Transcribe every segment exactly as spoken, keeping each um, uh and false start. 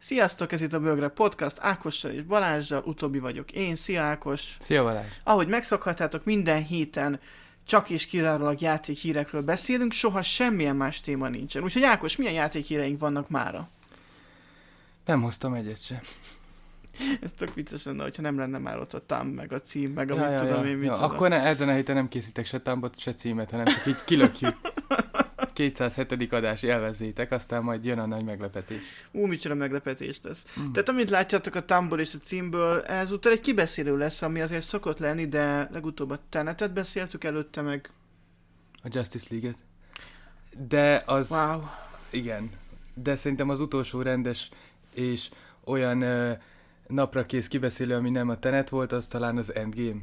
Sziasztok, ez itt a Bögre Podcast, Ákossal és Balázsjal, utóbbi vagyok én, szia Ákos! Szia Balázs! Ahogy megszokhattátok, minden héten csak és kizárólag játékhírekről beszélünk, soha semmilyen más téma nincsen. Úgyhogy Ákos, milyen játékhíreink vannak mára? Nem hoztam egyet sem. Ez tök vicces lenne, hogyha nem lenne már ott a tám, meg a cím, meg a ja, mit ja, tudom ja, én, mit ja, tudom. Akkor ne, ezen a héten nem készítek se támbot, se címet, hanem csak így kilökjük. kétszázhetedik adás, élvezzétek, aztán majd jön a nagy meglepetés. Ú, micsoda meglepetés lesz. Mm. Tehát amint látjátok a támból és a címből, ezúttal egy kibeszélő lesz, ami azért szokott lenni, de legutóbb a Tenetet beszéltük, előtte meg... A Justice League-et. De az... Wow. Igen. De szerintem az utolsó rendes és olyan uh, napra kész kibeszélő, ami nem a Tenet volt, az talán az Endgame.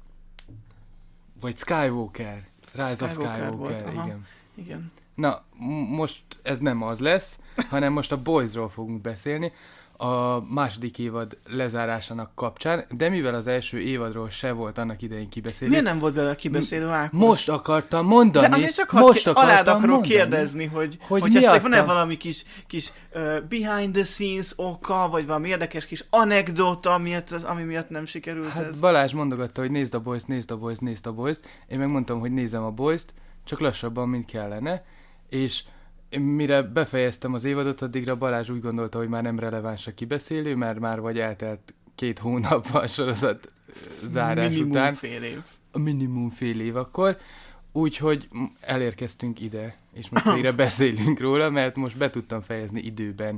Vagy Skywalker. Rise Skywalker of Skywalker, volt, aha. igen. Igen. Na, m- most ez nem az lesz, hanem most a Boysról fogunk beszélni, a második évad lezárásának kapcsán, de mivel az első évadról se volt annak idején kibeszélni... Miért nem volt belőle kibeszélő, Ákos? Most akartam mondani, de azért csak most ki- akartam alád akarok mondani, kérdezni, hogy, hogy, hogy esetleg van-e miattam? valami kis, kis uh, behind the scenes oka, vagy valami érdekes kis anekdóta, miatt ez, ami miatt nem sikerült Hát ez. Balázs mondogatta, hogy nézd a Boys-t, nézd a Boys-t, nézd a Boys-t. Én megmondtam, hogy nézem a Boys-t, csak lassabban, mint kellene. És mire befejeztem az évadot, addigra Balázs úgy gondolta, hogy már nem releváns a kibeszélő, mert már vagy eltelt két hónap a sorozat zárás Minimum után. fél év. A minimum fél év akkor. Úgyhogy elérkeztünk ide, és most végre beszélünk róla, mert most be tudtam fejezni időben.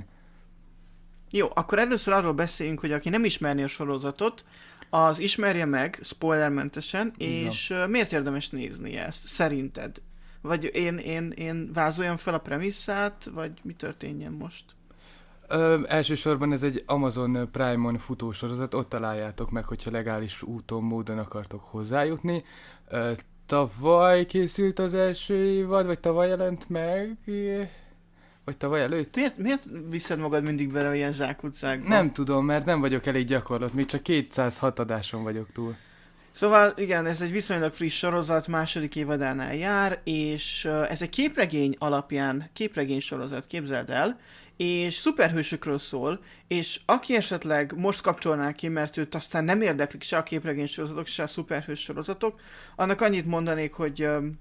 Jó, akkor először arról beszéljünk, hogy aki nem ismerni a sorozatot, az ismerje meg, spoilermentesen, és uh, miért érdemes nézni ezt, szerinted? Vagy én, én, én vázoljam fel a premisszát, vagy mi történjen most? Ö, elsősorban ez egy Amazon Prime-on futó sorozat, ott találjátok meg, hogyha legális úton, módon akartok hozzájutni. Ö, tavaly készült az első évad, vagy tavaly jelent meg, vagy tavaly előtt? Miért, miért viszed magad mindig bele ilyen zsákutcákba? Nem tudom, mert nem vagyok elég gyakorlott, még csak kétszázhat adáson vagyok túl. Szóval igen, ez egy viszonylag friss sorozat, második évadánál jár, és uh, ez egy képregény alapján, képregény sorozat, képzeld el, és szuperhősökről szól, és aki esetleg most kapcsolná ki, mert őt aztán nem érdeklik se a képregény sorozatok, se a szuperhős sorozatok, annak annyit mondanék, hogy um,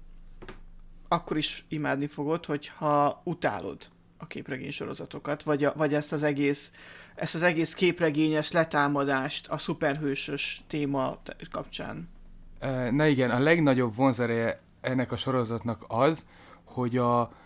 akkor is imádni fogod, hogyha utálod a képregény sorozatokat, vagy, a, vagy ezt az egész ezt az egész képregényes letámadást a szuperhősös téma kapcsán. Na igen, a legnagyobb vonzereje ennek a sorozatnak az, hogy a, a,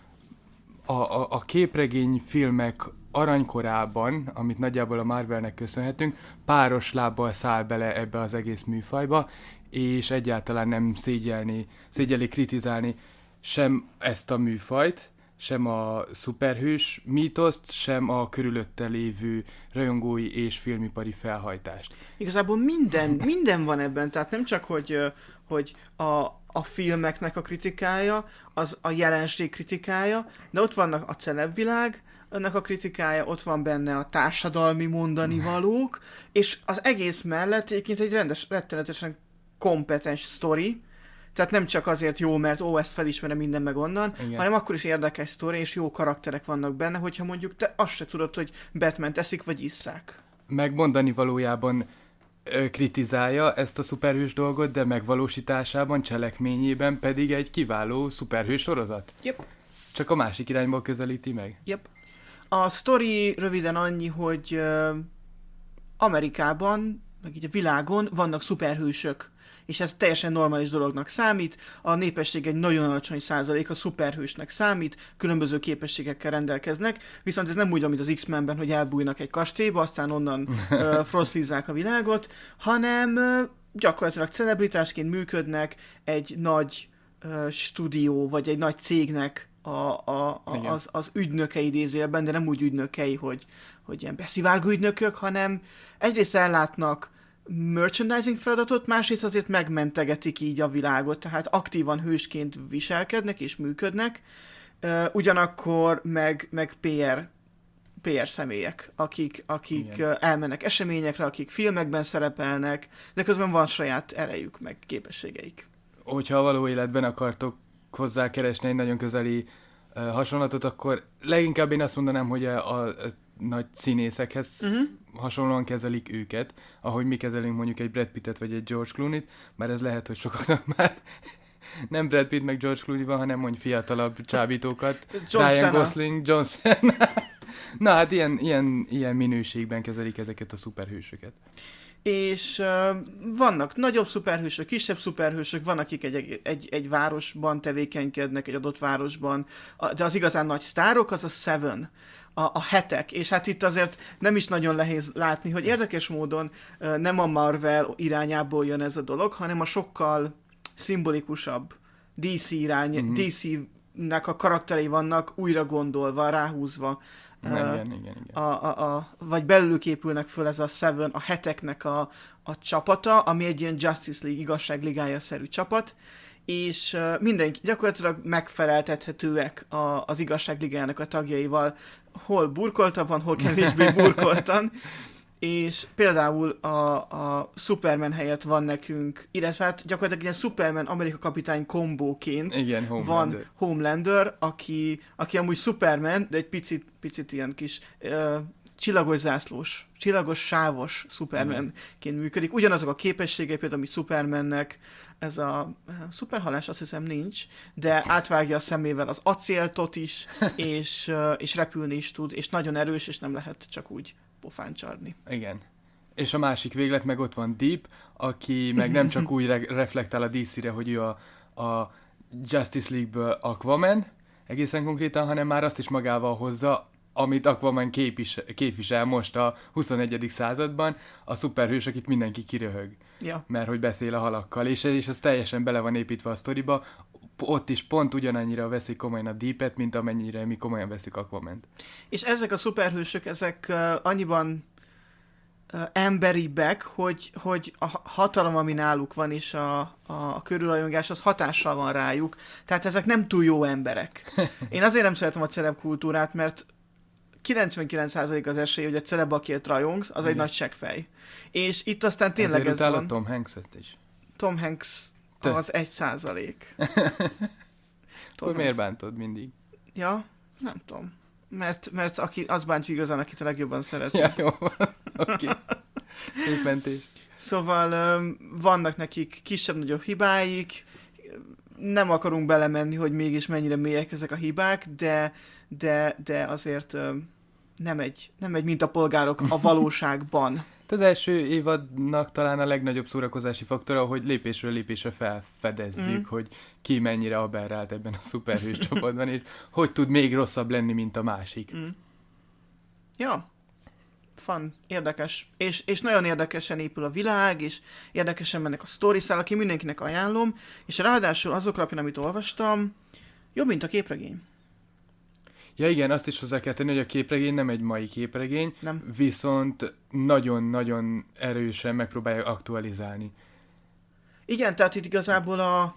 a, a képregény filmek aranykorában, amit nagyjából a Marvelnek köszönhetünk, páros lábbal száll bele ebbe az egész műfajba, és egyáltalán nem szégyelni, szégyelni, kritizálni sem ezt a műfajt, sem a szuperhős mítoszt, sem a körülötte lévő rajongói és filmipari felhajtást. Igazából minden, minden van ebben, tehát nem csak, hogy, hogy a, a filmeknek a kritikája, az a jelenség kritikája, de ott vannak a celebvilág, ennek a kritikája, ott van benne a társadalmi mondani valók, és az egész mellett egyébként egy rendes, rettenetesen kompetens sztori, tehát nem csak azért jó, mert ó, ezt felismerem minden meg onnan, igen, hanem akkor is érdekes sztori, és jó karakterek vannak benne, hogyha mondjuk te azt se tudod, hogy Batman teszik, vagy isszák. Megmondani valójában ö, kritizálja ezt a szuperhős dolgot, de megvalósításában, cselekményében pedig egy kiváló szuperhős sorozat. Yep. Csak a másik irányból közelíti meg. Yep. A sztori röviden annyi, hogy uh, Amerikában, meg így a világon vannak szuperhősök, és ez teljesen normális dolognak számít, a népesség egy nagyon alacsony százalék a szuperhősnek számít, különböző képességekkel rendelkeznek, viszont ez nem úgy, mint az X-Menben, hogy elbújnak egy kastélyba, aztán onnan uh, froszizzák a világot, hanem uh, gyakorlatilag celebritásként működnek egy nagy uh, stúdió, vagy egy nagy cégnek a, a, a, az, az ügynökei idézőjelben, de nem úgy ügynökei, hogy, hogy ilyen beszivárgó ügynökök, hanem egyrészt ellátnak merchandising feladatot, másrészt azért megmentegetik így a világot, tehát aktívan hősként viselkednek és működnek, uh, ugyanakkor meg, meg pé er, pé er személyek, akik, akik uh, elmennek eseményekre, akik filmekben szerepelnek, de közben van saját erejük, meg képességeik. Hogyha a való életben akartok hozzá keresni egy nagyon közeli uh, hasonlatot, akkor leginkább én azt mondanám, hogy a, a nagy színészekhez uh-huh. hasonlóan kezelik őket, ahogy mi kezelünk mondjuk egy Brad Pittet vagy egy George Clooney-t, mert ez lehet, hogy sokaknak már nem Brad Pitt meg George Clooney van, hanem mondj fiatalabb csábítókat. John Ryan Cena. Gosling, John Cena. Na hát ilyen, ilyen, ilyen minőségben kezelik ezeket a szuperhősöket. És uh, vannak nagyobb szuperhősök, kisebb szuperhősök, van, akik egy, egy, egy városban tevékenykednek, egy adott városban, de az igazán nagy sztárok, az a Seven, a, a hetek, és hát itt azért nem is nagyon nehéz látni, hogy érdekes módon uh, nem a Marvel irányából jön ez a dolog, hanem a sokkal szimbolikusabb dé cé irány, mm-hmm. dé cé-nek a karakterei vannak újra gondolva, ráhúzva. Uh, igen, igen, igen. A, a, a, vagy belőlük épülnek föl ez a Seven, a heteknek a, a csapata, ami egy ilyen Justice League, igazságligája-szerű csapat, és uh, mindenki gyakorlatilag megfeleltethetőek a, az igazságligájának a tagjaival, hol burkoltabban, hol kevésbé burkoltan, és például a, a Superman helyett van nekünk, illetve hát gyakorlatilag ilyen Superman Amerika kapitány kombóként igen, Homelander. Van Homelander, aki, aki amúgy Superman, de egy picit, picit ilyen kis uh, csillagos zászlós, csillagos sávos Supermanként működik. Ugyanazok a képességei, például, mint Supermannek, ez a szuperhalás azt hiszem nincs, de átvágja a szemével az acéltot is, és, uh, és repülni is tud, és nagyon erős, és nem lehet csak úgy pofán csarni. Igen. És a másik véglet meg ott van Deep, aki meg nem csak úgy re- reflektál a dé cére, hogy ő a, a Justice League-ből Aquaman, egészen konkrétan, hanem már azt is magával hozza, amit Aquaman képvisel, képvisel most a huszonegyedik században, a szuperhős, akit mindenki kiröhög. Ja. Mert hogy beszél a halakkal, és, és az teljesen bele van építve a sztoriba, ott is pont ugyanannyira veszik komolyan a Deepet, mint amennyire mi komolyan veszik Aquament. És ezek a szuperhősök, ezek uh, annyiban uh, emberibbek, hogy, hogy a hatalom, ami náluk van, és a, a, a körülrajongás, az hatással van rájuk. Tehát ezek nem túl jó emberek. Én azért nem szeretem a celeb kultúrát, mert kilencvenkilenc százalék az esély, hogy egy celeb, akiért rajongsz, az egy nagy seggfej. És itt aztán tényleg ezért ez van. Tom Hanks-et is. Tom Hanks Te. az egy százalék. Akkor miért bántod mindig? Ja, nem tudom. Mert, mert aki, az bántja igazán, akit a legjobban szeret. Ja, jó. Oké. Okay. Szép mentés. Szóval um, vannak nekik kisebb-nagyobb hibáik, nem akarunk belemenni, hogy mégis mennyire mélyek ezek a hibák, de, de, de azért um, nem egy, nem egy mintapolgárok a valóságban. Az első évadnak talán a legnagyobb szórakozási faktora, hogy lépésről lépésre felfedezzük, mm. hogy ki mennyire aberrált ebben a szuperhős csapatban, és hogy tud még rosszabb lenni, mint a másik. Mm. Ja, fun, érdekes, és, és nagyon érdekesen épül a világ, és érdekesen mennek a sztoriszál, aki mindenkinek ajánlom, és ráadásul azok alapján, amit olvastam, jobb, mint a képregény. Ja igen, azt is hozzá kell tenni, hogy a képregény nem egy mai képregény, nem. Viszont nagyon-nagyon erősen megpróbálja aktualizálni. Igen, tehát itt igazából a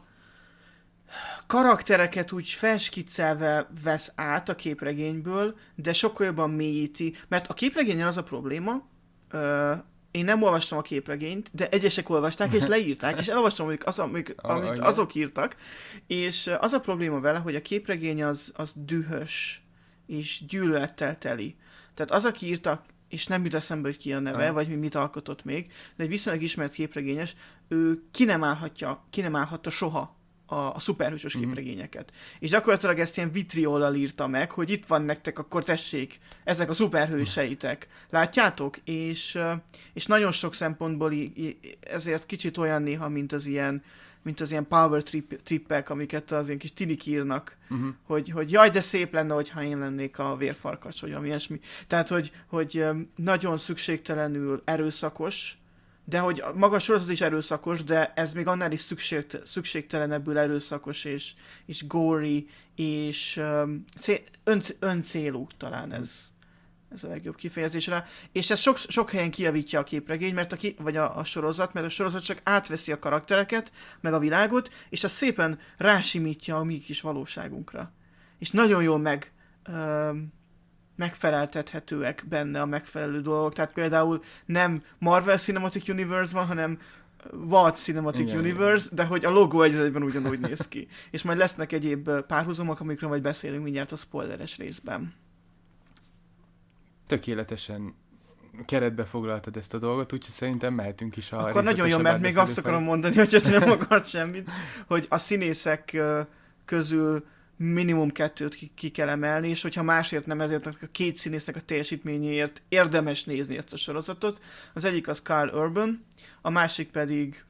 karaktereket úgy felskiccelve vesz át a képregényből, de sokkal jobban mélyíti, mert a képregényen az a probléma, ö, én nem olvastam a képregényt, de egyesek olvasták, és leírták, és elolvastam, amik az, amik, amit azok írtak, és az a probléma vele, hogy a képregény az, az dühös, és gyűlölettel teli. Tehát az, aki írta, és nem jut eszembe, hogy ki a neve, ah. vagy mit alkotott még, de egy viszonylag ismert képregényes, ő ki nem állhatja, ki nem állhatta soha a, a szuperhősös mm-hmm. képregényeket. És gyakorlatilag ezt ilyen vitriollal írta meg, hogy itt van nektek, akkor tessék, ezek a szuperhőseitek. Látjátok? És, és nagyon sok szempontból ezért kicsit olyan néha, mint az ilyen mint az ilyen power trip, trippek, amiket az ilyen kis tinik írnak, uh-huh. hogy, hogy jaj, de szép lenne, hogyha én lennék a vérfarkas, vagy ami ilyesmi. Tehát, hogy, hogy nagyon szükségtelenül erőszakos, de hogy maga a sorozat is erőszakos, de ez még annál is szükség, szükségtelenebbül erőszakos, és, és gory, és um, cél, ön, öncélú talán ez. Ez a legjobb kifejezésre. És ez sok, sok helyen kijavítja a képregény, mert a ki, vagy a, a sorozat, mert a sorozat csak átveszi a karaktereket, meg a világot, és az szépen rásimítja a mi kis valóságunkra. És nagyon jól meg, ö, megfeleltethetőek benne a megfelelő dolgok. Tehát például nem Marvel Cinematic Universe van, hanem What Cinematic igen, Universe, igen. De hogy a logó egy egyben ugyanúgy néz ki. És majd lesznek egyéb párhuzamok, amikről majd beszélünk mindjárt a spoileres részben. tökéletesen keretbe foglaltad ezt a dolgot, úgyhogy szerintem mehetünk is a Akkor nagyon jó, mert még azt akarom mondani, hogyha te nem akarsz semmit, hogy a színészek ö, közül minimum kettőt ki, ki kell emelni, és hogyha másért nem, ezért a két színésznek a teljesítményéért érdemes nézni ezt a sorozatot. Az egyik az Carl Urban, a másik pedig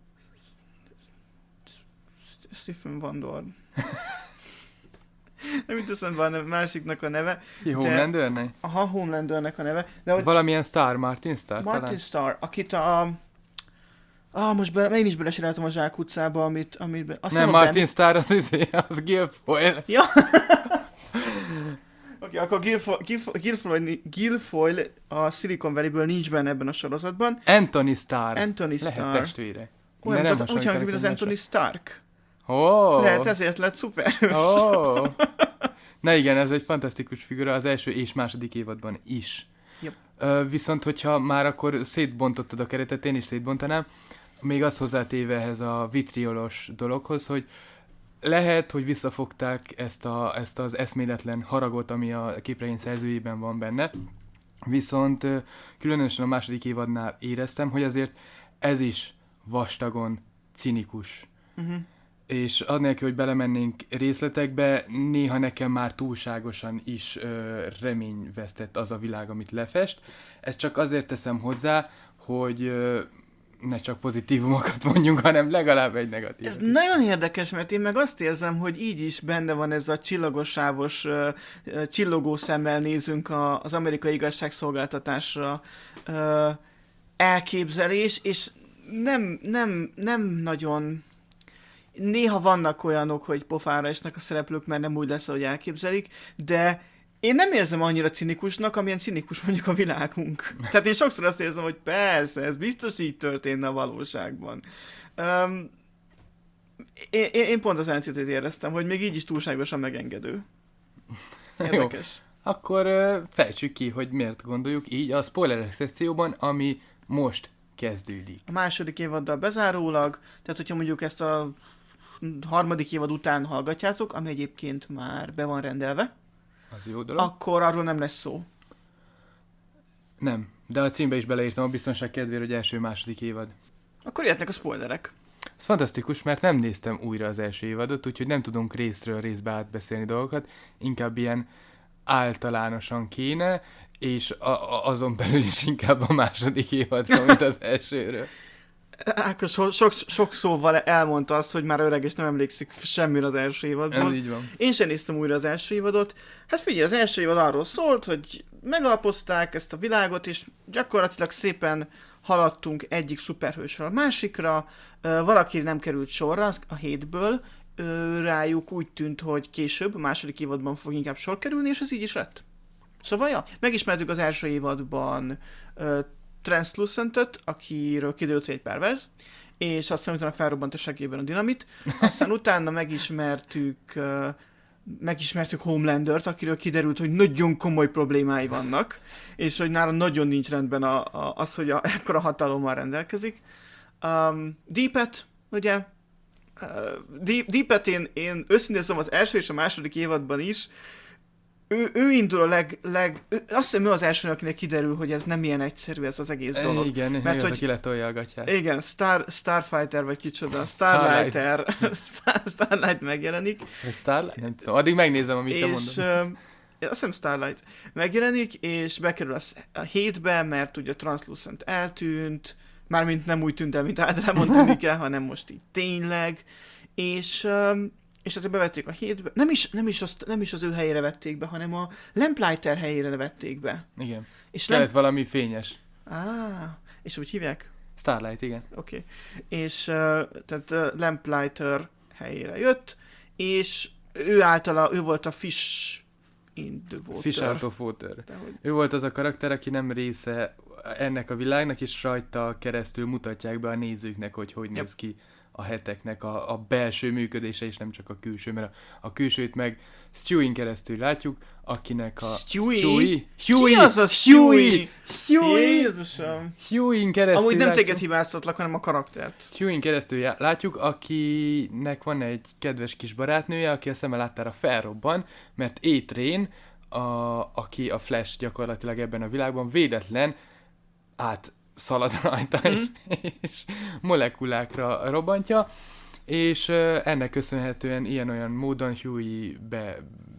Stephen Van Dorn. Nem jut eszembe a másiknak a neve. Ki, Homelandernek? Aha, Homelandernek a neve. De hogy valamilyen Star, Martin Star Martin talán? Starr, akit a... Ah, most be, én is belesiráltam a Zsák utcába, amit... amit azt nem, Martin ben... Starr, az, izé, az Guilfoyle. Ja. Oké, okay, akkor Guilfoyle, Guilfoyle a Silicon Valley-ből nincs benne ebben a sorozatban. Anthony Starr. Anthony Starr. Lehet testvére. Olyan, nem az, úgy hangzik, mint az Anthony Stark. Oh. Lehet, ezért lett szuperhős. Oh. Na igen, ez egy fantasztikus figura az első és második évadban is. Yep. Uh, viszont, hogyha már akkor szétbontottad a keretet, én is szétbontanám, még az hozzátéve ehhez a vitriolos dologhoz, hogy lehet, hogy visszafogták ezt, a, ezt az eszméletlen haragot, ami a képregény szerzőjében van benne, viszont uh, különösen a második évadnál éreztem, hogy azért ez is vastagon cinikus. Uh-huh. És annélkül, hogy belemennénk részletekbe, néha nekem már túlságosan is ö, reményvesztett az a világ, amit lefest. Ezt csak azért teszem hozzá, hogy ö, ne csak pozitívumokat mondjunk, hanem legalább egy negatív. Ez nagyon érdekes, mert én meg azt érzem, hogy így is benne van ez a csillagosávos, ö, ö, csillogó szemmel nézünk a, az amerikai igazságszolgáltatásra ö, elképzelés, és nem, nem, nem nagyon... Néha vannak olyanok, hogy pofára esnek a szereplők, mert nem úgy lesz, ahogy elképzelik, de én nem érzem annyira cinikusnak, amilyen cinikus mondjuk a világunk. Tehát én sokszor azt érzem, hogy persze, ez biztos így történne a valóságban. Um, én, én pont az ellentétét éreztem, hogy még így is túlságosan megengedő. Érdekes. Jó. Akkor uh, fejtsük ki, hogy miért gondoljuk így a spoilerek szekcióban, ami most kezdődik. A második évaddal bezárólag, tehát hogyha mondjuk ezt a harmadik évad után hallgatjátok, ami egyébként már be van rendelve, az jó dolog. Akkor arról nem lesz szó. Nem, de a címbe is beleírtam a biztonság kedvéért, hogy első-második évad. Akkor jöhetnek a spoilerek. Ez fantasztikus, mert nem néztem újra az első évadot, úgyhogy nem tudunk részről részbe átbeszélni dolgokat, inkább ilyen általánosan kéne, és a, a, azon belül is inkább a második évadra, mint az elsőről. Ákos sok, sok szóval elmondta azt, hogy már öreg és nem emlékszik semmire az első évadból. Ez így van. Én sem néztem újra az első évadot. Hát figyelj, az első évad arról szólt, hogy megalapozták ezt a világot, és gyakorlatilag szépen haladtunk egyik szuperhősről a másikra. Valaki nem került sorra a hétből, rájuk úgy tűnt, hogy később, a második évadban fog inkább sor kerülni, és ez így is lett. Szóval, ja, megismertük az első évadban uh, Translucentet, akiről kiderült, hogy egy perverz, és aztán utána felrobbant a segében a dinamit. Aztán utána megismertük, uh, megismertük Homelandert, akiről kiderült, hogy nagyon komoly problémái vannak, és hogy nála nagyon nincs rendben a, a, az, hogy a, ekkora hatalommal rendelkezik. Um, Deepet, ugye? Uh, Deep, Deepet én, én őszintén szóval az első és a második évadban is, Ő, ő indul a leg... leg ő, azt hiszem, ő az első, akinek kiderül, hogy ez nem ilyen egyszerű, ez az egész dolog. E, igen, mert az, hogy, aki letolja a gatyát. Igen, Star, Starfighter, vagy kicsoda, Starlighter, Star, Starlight megjelenik. Starlight? Nem tudom, addig megnézem, amit te mondod. És uh, azt hiszem Starlight megjelenik, és bekerül a, a hétbe, mert ugye Translucent eltűnt, mármint nem úgy tűnt el, mint általában tűnik el, hanem most így tényleg, és... Um, és ezért bevették a hétbe. Nem is, nem, is azt, nem is az ő helyére vették be, hanem a Lamplighter helyére vették be. Igen. És kellett Lamp... valami fényes. Ah, és úgy hívják? Starlight, igen. Oké. Okay. És uh, tehát uh, Lamplighter helyére jött, és ő általa, ő volt a Fish in the Water. Fish out of Water. Ő volt az a karakter, aki nem része ennek a világnak, és rajta keresztül mutatják be a nézőknek, hogy hogy yep. néz ki a heteknek a, a belső működése, és nem csak a külső, mert a, a külsőt meg Stewie-n keresztül látjuk, akinek a... Stewie? Stewie? Huey? Ki az a Stewie? Huey! Jézusom! Huey-n keresztül Amúgy nem látjuk, téged hibáztatlak, hanem a karaktert. Huey-n keresztül já- látjuk, akinek van egy kedves kis barátnője, aki a szeme láttára felrobban, mert A-Train, a, aki a Flash gyakorlatilag ebben a világban véletlen átszalad rajta, mm. és, és molekulákra robbantja, és uh, ennek köszönhetően ilyen-olyan módon Hughie be,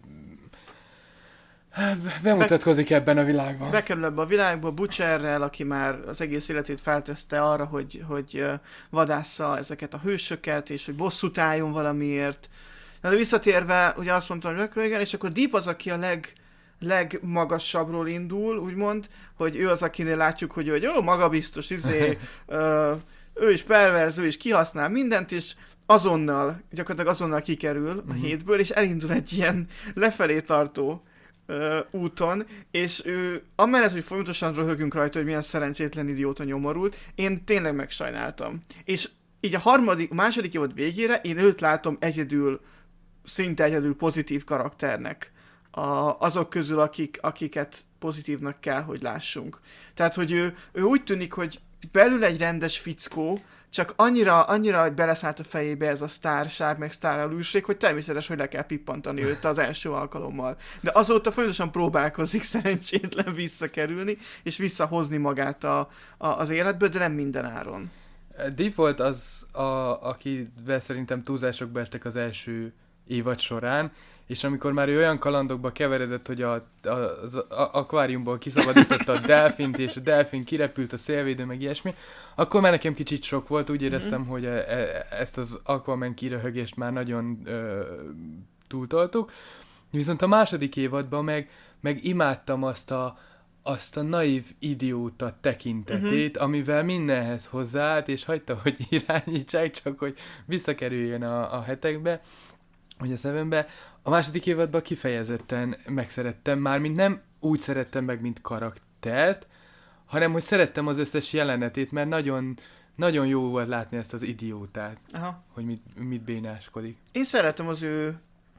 bemutatkozik be, ebben a világban. Bekerül ebbe a világba Butcherrel, aki már az egész életét felteszte arra, hogy, hogy vadásza ezeket a hősöket, és hogy bosszút álljon valamiért. Na de visszatérve, ugye azt mondtam, hogy igen, és akkor Deep az, aki a leg, legmagasabbról indul, úgymond, hogy ő az, akinél látjuk, hogy ő egy ó, magabiztos, izé, ö, ő is perverz, ő is kihasznál mindent, és azonnal, gyakorlatilag azonnal kikerül a hétből, és elindul egy ilyen lefelé tartó ö, úton, és ő amellett, hogy folyamatosan röhögünk rajta, hogy milyen szerencsétlen idióta nyomorult, én tényleg megsajnáltam. És így a harmadik, a második évad végére én őt látom egyedül, szinte egyedül pozitív karakternek a, azok közül, akik, akiket pozitívnak kell, hogy lássunk. Tehát, hogy ő, ő úgy tűnik, hogy belül egy rendes fickó, csak annyira, annyira hogy beleszállt a fejébe ez a sztárság, meg sztárelőség, hogy természetes, hogy le kell pippantani őt az első alkalommal. De azóta folyamatosan próbálkozik szerencsétlen visszakerülni, és visszahozni magát a, a, az életből, de nem minden áron. Deep volt az, a, akivel szerintem túlzásokba estek az első évad során, és amikor már ő olyan kalandokba keveredett, hogy a, a, az akváriumból kiszabadította a delfint, és a delfin kirepült a szélvédő, meg ilyesmi, akkor már nekem kicsit sok volt, úgy éreztem, mm-hmm. hogy e, e, ezt az Aquaman kiröhögést már nagyon ö, túltoltuk. Viszont a második évadban meg, meg imádtam azt a, azt a naív idióta tekintetét, mm-hmm. amivel mindenhez hozzáállt, és hagyta, hogy irányítsák, csak hogy visszakerüljön a, a hetekbe, vagy a Sevenbe. A második évadban kifejezetten megszerettem, mármint nem úgy szerettem meg, mint karaktert, hanem hogy szerettem az összes jelenetét, mert nagyon, nagyon jó volt látni ezt az idiótát, aha. hogy mit, mit bénáskodik. Én szeretem az ő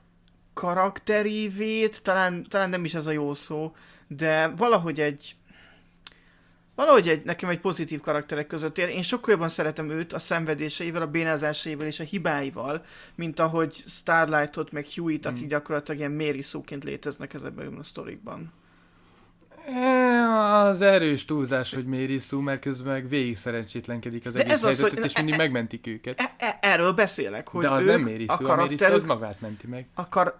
karakterívét, talán, talán nem is ez a jó szó, de valahogy egy Valahogy egy, nekem egy pozitív karakterek között ér. Én sokkal jobban szeretem őt a szenvedéseivel, a bénázásaival és a hibáival, mint ahogy Starlightot, meg Hughie-t, akik gyakorlatilag ilyen Mary Sue-ként léteznek ezekben a sztorikban. Az erős túlzás, hogy Mary Sue, mert közben meg végig szerencsétlenkedik az de egész helyzetet, hogy... és mindig e, megmentik őket. E, e, erről beszélek, hogy de az ők, nem Mary Sue, a, a Mary Sue az magát menti meg. Akar...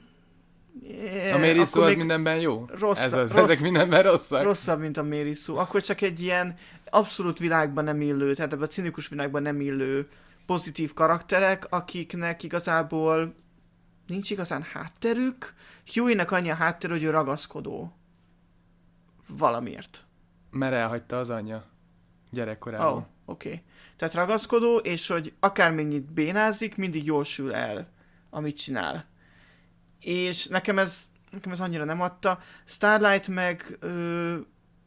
A Mary Sue az mindenben jó? Rossz, Ez az, rossz, ezek mindenben rosszak? Rosszabb, mint a Mary Sue. Akkor csak egy ilyen abszolút világban nem illő, tehát ebben a cinikus világban nem illő pozitív karakterek, akiknek igazából nincs igazán hátterük. Hughie-nek annyi a háttér, hogy ő ragaszkodó. Valamiért. Mert elhagyta az anyja gyerekkorában. Ó, oh, oké. Okay. Tehát ragaszkodó, és hogy akármennyit bénázik, mindig jól sül el, amit csinál. És nekem ez, nekem ez annyira nem adta. Starlight meg, ö,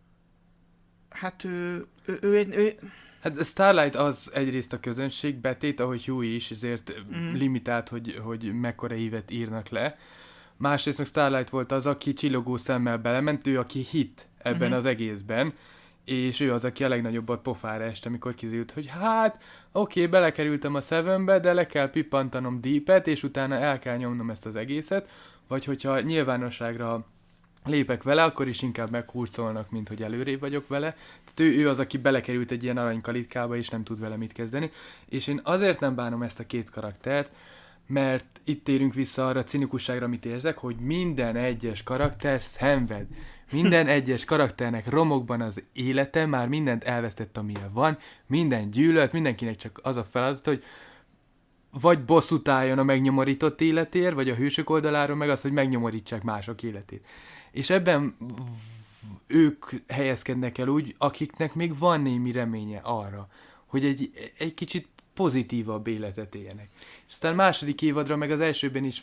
hát ő, ő, ő, ő, ő... Hát Starlight az egyrészt a közönség betét, ahogy Hughie is, ezért mm. limitált, hogy, hogy mekkora ívet írnak le. Másrészt meg Starlight volt az, aki csillogó szemmel belement, ő aki hit ebben mm-hmm. az egészben, és ő az, aki a legnagyobbat pofára este, amikor kiderült, hogy hát, oké, okay, belekerültem a Sevenbe, de le kell pippantanom Deepet, és utána el kell nyomnom ezt az egészet, vagy hogyha nyilvánosságra lépek vele, akkor is inkább meghurcolnak, mint hogy előrébb vagyok vele. Tehát ő, ő az, aki belekerült egy ilyen aranykalitkába, és nem tud vele mit kezdeni. És én azért nem bánom ezt a két karaktert, mert itt térünk vissza arra a cinikusságra, amit érzek, hogy minden egyes karakter szenved. Minden egyes karakternek romokban az élete, már mindent elvesztett, amilyen van, minden gyűlölt, mindenkinek csak az a feladat, hogy vagy bosszút álljon a megnyomorított életér, vagy a hősök oldaláról meg az, hogy megnyomorítsák mások életét. És ebben ők helyezkednek el úgy, akiknek még van némi reménye arra, hogy egy, egy kicsit pozitívabb életet éljenek. És aztán második évadra, meg az elsőben is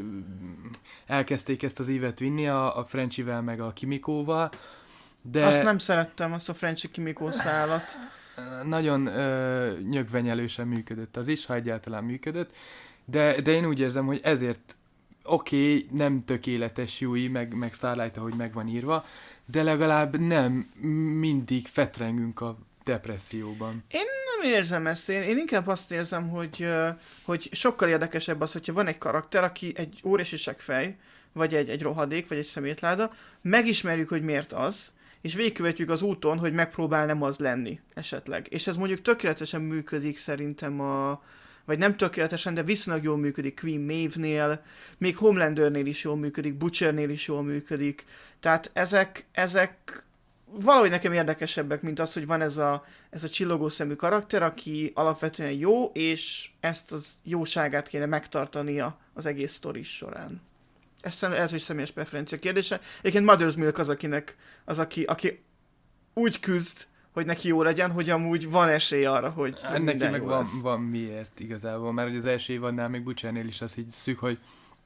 elkezdték ezt az évet vinni, a, a Frenchivel, meg a Kimikóval, de... Azt nem szerettem, azt a Frenchy Kimikó szállat. Nagyon ö, nyögvenyelősen működött az is, ha egyáltalán működött, de, de én úgy érzem, hogy ezért oké, okay, nem tökéletes Hughie, meg, meg Starlight, ahogy meg van írva, de legalább nem mindig fetrengünk a depresszióban. Én nem érzem ezt, én, én inkább azt érzem, hogy, hogy sokkal érdekesebb az, hogyha van egy karakter, aki egy óriási seggfej, vagy egy, egy rohadék, vagy egy szemétláda, megismerjük, hogy miért az, és végigkövetjük az úton, hogy megpróbál nem az lenni esetleg. És ez mondjuk tökéletesen működik szerintem a... vagy nem tökéletesen, de viszonylag jól működik Queen Maeve-nél, még Homelandernél is jól működik, Butchernél is jól működik. Tehát ezek, ezek valahogy nekem érdekesebbek, mint az, hogy van ez a, ez a csillogó szemű karakter, aki alapvetően jó, és ezt az jóságát kéne megtartania az egész sztori során. Ez szem, lehet, hogy személyes preferencia kérdése. Egyébként Mother's Milk az, akinek, az aki, aki úgy küzd, hogy neki jó legyen, hogy amúgy van esély arra, hogy hát neki meg van, van miért igazából, mert az első évadnál még Butchernél is az így szűk, hogy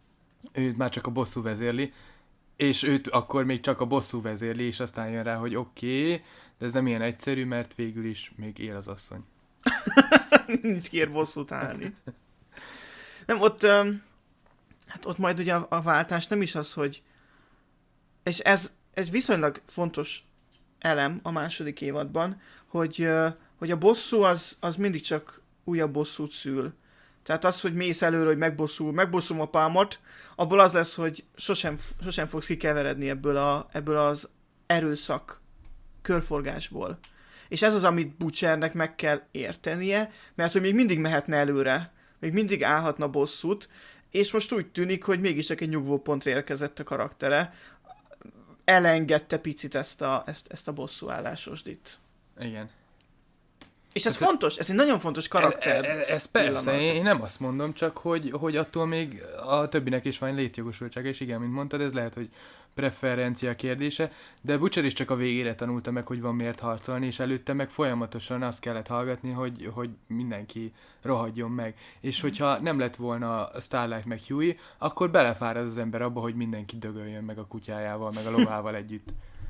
őt már csak a bosszú vezérli, és őt akkor még csak a bosszú vezérli, és aztán jön rá, hogy oké, okay, de ez nem ilyen egyszerű, mert végül is még él az asszony. Nincs kér bosszút állni. Nem, ott, um, hát ott majd ugye a, a váltás nem is az, hogy és ez egy viszonylag fontos elem a második évadban, hogy, uh, hogy a bosszú az, az mindig csak újabb bosszút szül. Tehát az, hogy mész előre, hogy megbosszul, megbosszulom a pálmot, abból az lesz, hogy sosem, sosem fogsz kikeveredni ebből, a, ebből az erőszak körforgásból. És ez az, amit Butchernek meg kell értenie, mert hogy még mindig mehetne előre, még mindig állhatna bosszút, és most úgy tűnik, hogy mégiscsak egy nyugvópontra érkezett a karaktere. Elengedte picit ezt a, ezt, ezt a bosszúállásosdit. Igen. És ez, ez fontos, ez egy nagyon fontos karakter. Ez, ez persze, én nem azt mondom, csak hogy, hogy attól még a többinek is van létjogosultsága, és igen, mint mondtad, ez lehet, hogy preferencia kérdése, de Butcher is csak a végére tanulta meg, hogy van miért harcolni, és előtte meg folyamatosan azt kellett hallgatni, hogy, hogy mindenki rohadjon meg. És hogyha nem lett volna Starlight meg Hughie, akkor belefárad az ember abba, hogy mindenki dögöljön meg a kutyájával, meg a lovával együtt.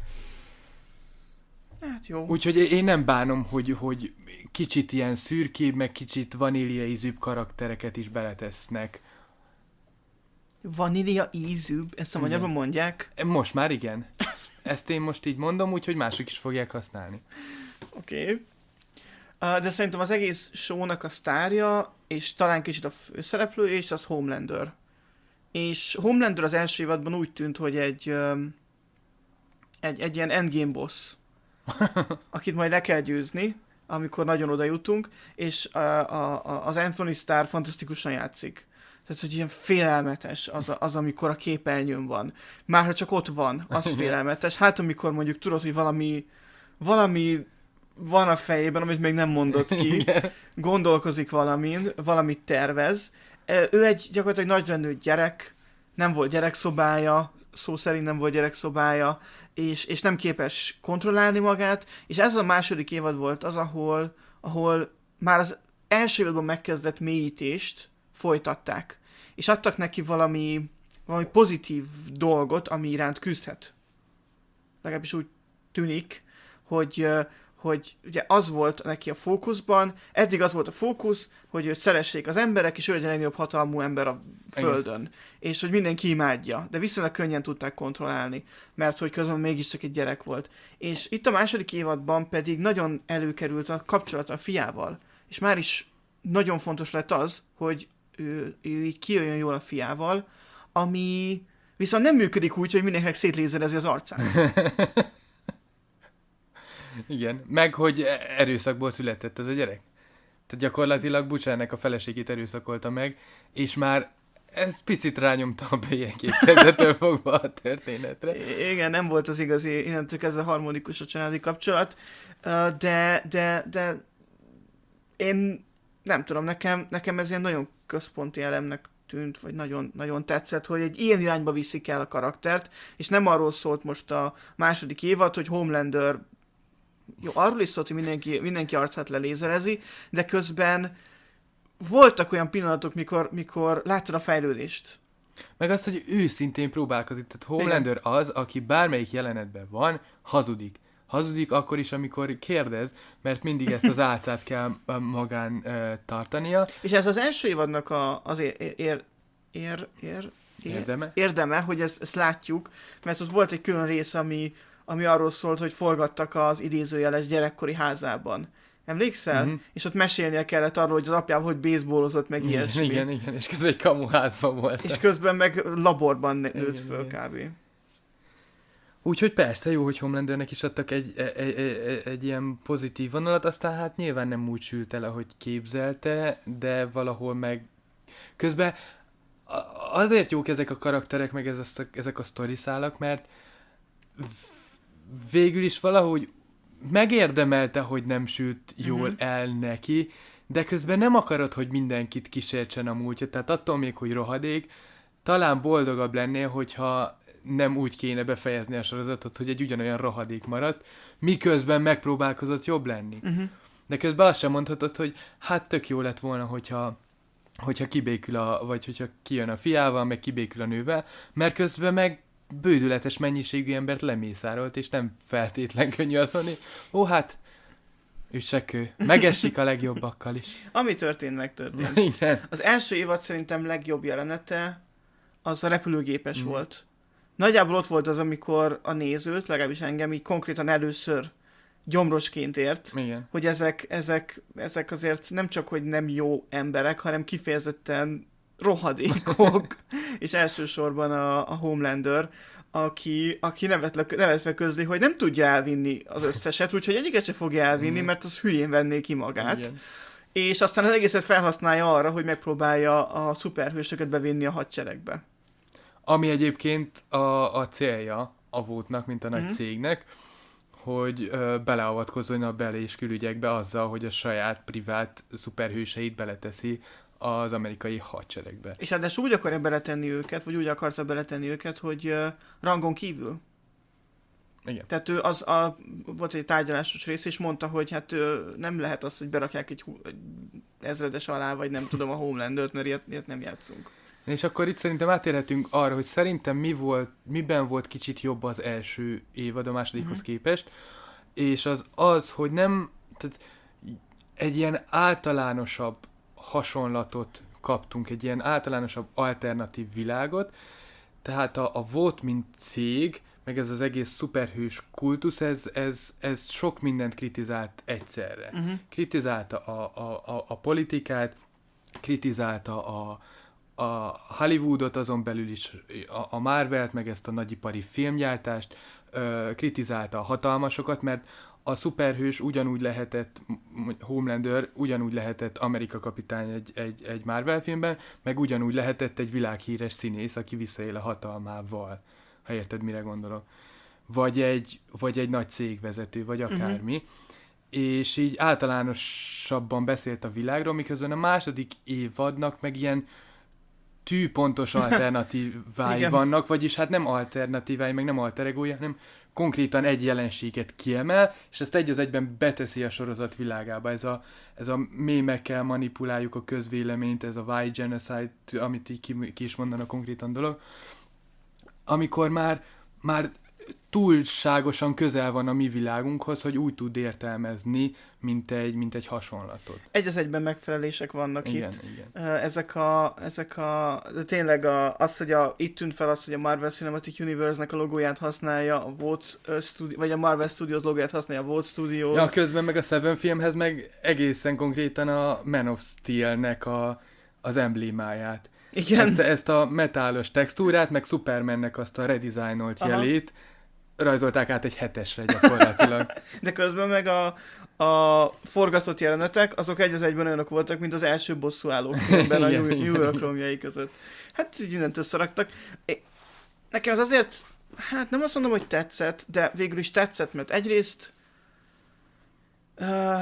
Hát jó. Úgyhogy én nem bánom, hogy, hogy kicsit ilyen szürkébb, meg kicsit vanília ízűbb karaktereket is beletesznek. Vanília ízűbb? Ezt a magyarban mondják? Most már igen. Ezt én most így mondom, úgyhogy mások is fogják használni. Oké. Okay. Uh, de szerintem az egész show-nak a sztárja, és talán kicsit a főszereplő, és az Homelander. És Homelander az első évadban úgy tűnt, hogy egy, um, egy, egy ilyen endgame boss, akit majd le kell győzni, amikor nagyon oda jutunk, és a, a, a, az Anthony Starr fantasztikusan játszik. Tehát, hogy ilyen félelmetes az, az, amikor a képernyőn van. Már ha csak ott van, az félelmetes. Hát, amikor mondjuk tudod, hogy valami, valami van a fejében, amit még nem mondott ki, gondolkozik valamin, valamit tervez. Ő egy gyakorlatilag nagyrendű gyerek, nem volt gyerekszobája, szó szerint nem volt gyerekszobája, és, és nem képes kontrollálni magát, és ez a második évad volt az, ahol, ahol már az első évadban megkezdett mélyítést folytatták, és adtak neki valami, valami pozitív dolgot, ami iránt küzdhet. Legalábbis úgy tűnik, hogy, hogy ugye az volt neki a fókuszban, eddig az volt a fókusz, hogy őt szeressék az emberek, és ő legyen a legnagyobb hatalmú ember a földön. Igen. És hogy mindenki imádja, de viszonylag könnyen tudták kontrollálni, mert hogy közben mégiscsak egy gyerek volt. És itt a második évadban pedig nagyon előkerült a kapcsolat a fiával, és már is nagyon fontos lett az, hogy ő, ő így kijöjjön jól a fiával, ami viszont nem működik úgy, hogy mindenkinek szétlézerezi az arcát. Igen, meg hogy erőszakból született ez a gyerek. Tehát gyakorlatilag Butchernek a feleségét erőszakolta meg, és már ez picit rányomta a bélyegét kezdetől fogva a történetre. Igen, nem volt az igazi, innentől kezdve harmonikus a családi kapcsolat, de, de, de én nem tudom, nekem, nekem ez ilyen nagyon központi elemnek tűnt, vagy nagyon, nagyon tetszett, hogy egy ilyen irányba viszik el a karaktert, és nem arról szólt most a második évad, hogy Homelander, jó, arról is szólt, hogy mindenki, mindenki arcát lelézerezi, de közben voltak olyan pillanatok, mikor, mikor láttad a fejlődést. Meg azt, hogy őszintén próbálkozik. Tehát Homelander igen. Az, aki bármelyik jelenetben van, hazudik. Hazudik akkor is, amikor kérdez, mert mindig ezt az álcát kell magán uh, tartania. És ez az első évadnak a, az ér, ér, ér, ér, ér, érdeme? érdeme, hogy ezt, ezt látjuk, mert ott volt egy külön rész, ami, ami arról szólt, hogy forgattak az idézőjeles gyerekkori házában. Emlékszel? Uh-huh. És ott mesélnie kellett arról, hogy az apjával hogy baseballozott, meg Igen, ilyesmi. igen, igen, és közben egy kamuházban volt. És közben meg laborban nőtt Igen, föl igen. kb. Úgyhogy persze jó, hogy Homelandernek is adtak egy, egy, egy, egy, egy ilyen pozitív vonalat, aztán hát nyilván nem úgy sült el, ahogy képzelte, de valahol meg közben a- azért jók ezek a karakterek, meg ez a, ezek a sztoriszálak, mert végül is valahogy megérdemelte, hogy nem sült jól Mhm. el neki, de közben nem akarod, hogy mindenkit kísértsen a múltja, tehát attól még, hogy rohadék, talán boldogabb lennél, hogyha nem úgy kéne befejezni a sorozatot, hogy egy ugyanolyan rohadék maradt, miközben megpróbálkozott jobb lenni. Uh-huh. De közben azt sem mondhatod, hogy hát tök jó lett volna, hogyha, hogyha kibékül a, vagy hogyha kijön a fiával, meg kibékül a nővel, mert közben meg bődületes mennyiségű embert lemészárolt, és nem feltétlen könnyű azt mondani, ó hát, üssek ő, megesik a legjobbakkal is. Ami történt, megtörtént. Igen. Az első évad szerintem legjobb jelenete az a repülőgépes Mhm. volt. Nagyjából ott volt az, amikor a nézőt, legalábbis engem így konkrétan először gyomrosként ért, Igen. hogy ezek, ezek, ezek azért nem csak, hogy nem jó emberek, hanem kifejezetten rohadékok, és elsősorban a, a Homelander, aki, aki nevetve, nevetve közli, hogy nem tudja elvinni az összeset, úgyhogy egyiket se fogja elvinni, Mhm. mert az hülyén venné ki magát. Igen. És aztán az egészet felhasználja arra, hogy megpróbálja a szuperhősöket bevinni a hadseregbe. Ami egyébként a, a célja a vótnak, mint a nagy Mhm. cégnek, hogy ö, beleavatkozzon a bel- és külügyekbe azzal, hogy a saját privát szuperhőseit beleteszi az amerikai hadseregbe. És ráadásul úgy akarja beletenni őket, vagy úgy akarta beletenni őket, hogy uh, rangon kívül. Igen. Tehát ő az a, volt egy tárgyalásos rész, és mondta, hogy hát ő, nem lehet az, hogy berakják egy, hú- egy ezredes alá, vagy nem tudom, a Homelandert, mert ilyet, ilyet nem játszunk. És akkor itt szerintem átérhetünk arra, hogy szerintem mi volt, miben volt kicsit jobb az első évad a másodikhoz Mhm. képest, és az az, hogy nem, tehát egy ilyen általánosabb hasonlatot kaptunk, egy ilyen általánosabb alternatív világot, tehát a, a vót, mint cég, meg ez az egész szuperhős kultusz, ez, ez, ez sok mindent kritizált egyszerre. Uh-huh. Kritizálta a, a, a, a politikát, kritizálta a, a Hollywoodot, azon belül is a, a Marvelt, meg ezt a nagyipari filmgyártást, ö, kritizálta a hatalmasokat, mert a szuperhős ugyanúgy lehetett, m- Homelander ugyanúgy lehetett Amerika kapitány egy, egy, egy Marvel filmben, meg ugyanúgy lehetett egy világhíres színész, aki visszaél a hatalmával, ha érted, mire gondolok. Vagy egy, vagy egy nagy cégvezető, vagy akármi. Uh-huh. És így általánosabban beszélt a világról, miközben a második évadnak meg ilyen tűpontos alternatívái Igen. vannak, vagyis hát nem alternatívái, meg nem alter egója, hanem konkrétan egy jelenséget kiemel, és ezt egy az egyben beteszi a sorozat világába. Ez a, ez a mémekkel manipuláljuk a közvéleményt, ez a white genocide, amit így ki, ki is mondanak konkrétan dolog, amikor már, már túlságosan közel van a mi világunkhoz, hogy úgy tud értelmezni, mint egy, mint egy hasonlatot. Egy az egyben megfelelések vannak Igen, itt. igen. Ö, Ezek a, ezek a, de tényleg a, az, hogy a, itt tűnt fel az, hogy a Marvel Cinematic Universe-nek a logóját használja a Vault Studio, vagy a Marvel Studios logóját használja a Vault Studios. Ja, közben meg a Seven filmhez meg egészen konkrétan a Man of Steel-nek a, az emblémáját. Igen. Ezt, ezt a metálos textúrát, meg Supermannek azt a redesignolt Aha. jelét rajzolták át egy hetesre gyakorlatilag. De közben meg a, a forgatott jelenetek, azok egy az egyben olyanok voltak, mint az első bosszúállók filmben a Igen, New, igen, New York igen. romjai között. Hát így mindent összeraktak. É, Nekem az azért, hát nem azt mondom, hogy tetszett, de végül is tetszett, mert egyrészt uh,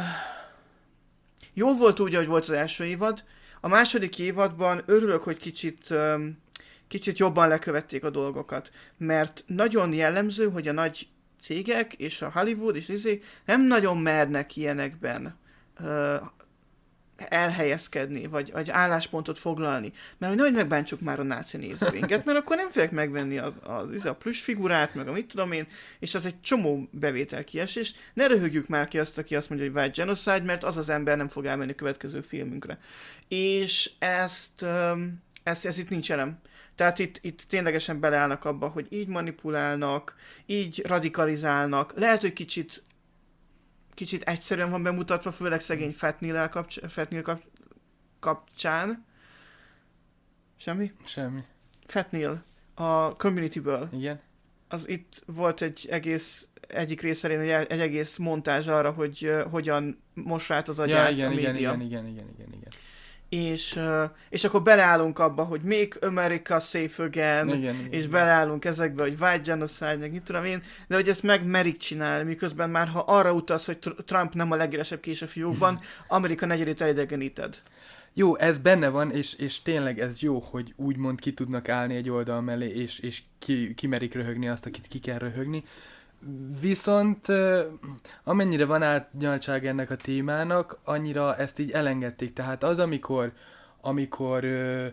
jó volt úgy, ahogy volt az első évad. A második évadban örülök, hogy kicsit, um, kicsit jobban lekövették a dolgokat, mert nagyon jellemző, hogy a nagy cégek és a Hollywood és izé nem nagyon mernek ilyenekben uh, elhelyezkedni, vagy, vagy álláspontot foglalni. Mert hogy nehogy megbántsuk már a náci nézőinket, mert akkor nem fogják megvenni az, az, a plusz figurát, meg a mit tudom én, és az egy csomó bevétel kiesés. Ne röhögjük már ki azt, aki azt mondja, hogy white genocide, mert az az ember nem fog elmenni a következő filmünkre. És ezt, um, ezt, ez itt nincs jelen. Tehát itt, itt ténylegesen beleállnak abba, hogy így manipulálnak, így radikalizálnak, lehet, hogy kicsit kicsit egyszerűen van bemutatva, főleg szegény Fatnil kapcs- Fatnil kap- kapcsán. Semmi? Semmi. Fatnil, a Community-ből. Igen. Az itt volt egy egész, egyik részén egy, egy egész montázs arra, hogy uh, hogyan mos át az agyát Ja, igen, a média. igen, igen, igen, igen, igen, igen. És, uh, és akkor beleállunk abba, hogy Make America Safe Again, Igen, igen, és igen. beleállunk ezekbe, hogy White Genocide, meg mit tudom én, de hogy ezt meg merik csinálni, miközben már ha arra utalsz, hogy Tr- Trump nem a legélesebb kés a fiókban, Amerika negyedét elidegeníted. Jó, ez benne van, és, és tényleg ez jó, hogy úgymond ki tudnak állni egy oldal mellé, és, és ki, kimerik röhögni azt, akit ki kell röhögni. Viszont amennyire van átnyaltság ennek a témának, annyira ezt így elengedték. Tehát az, amikor, amikor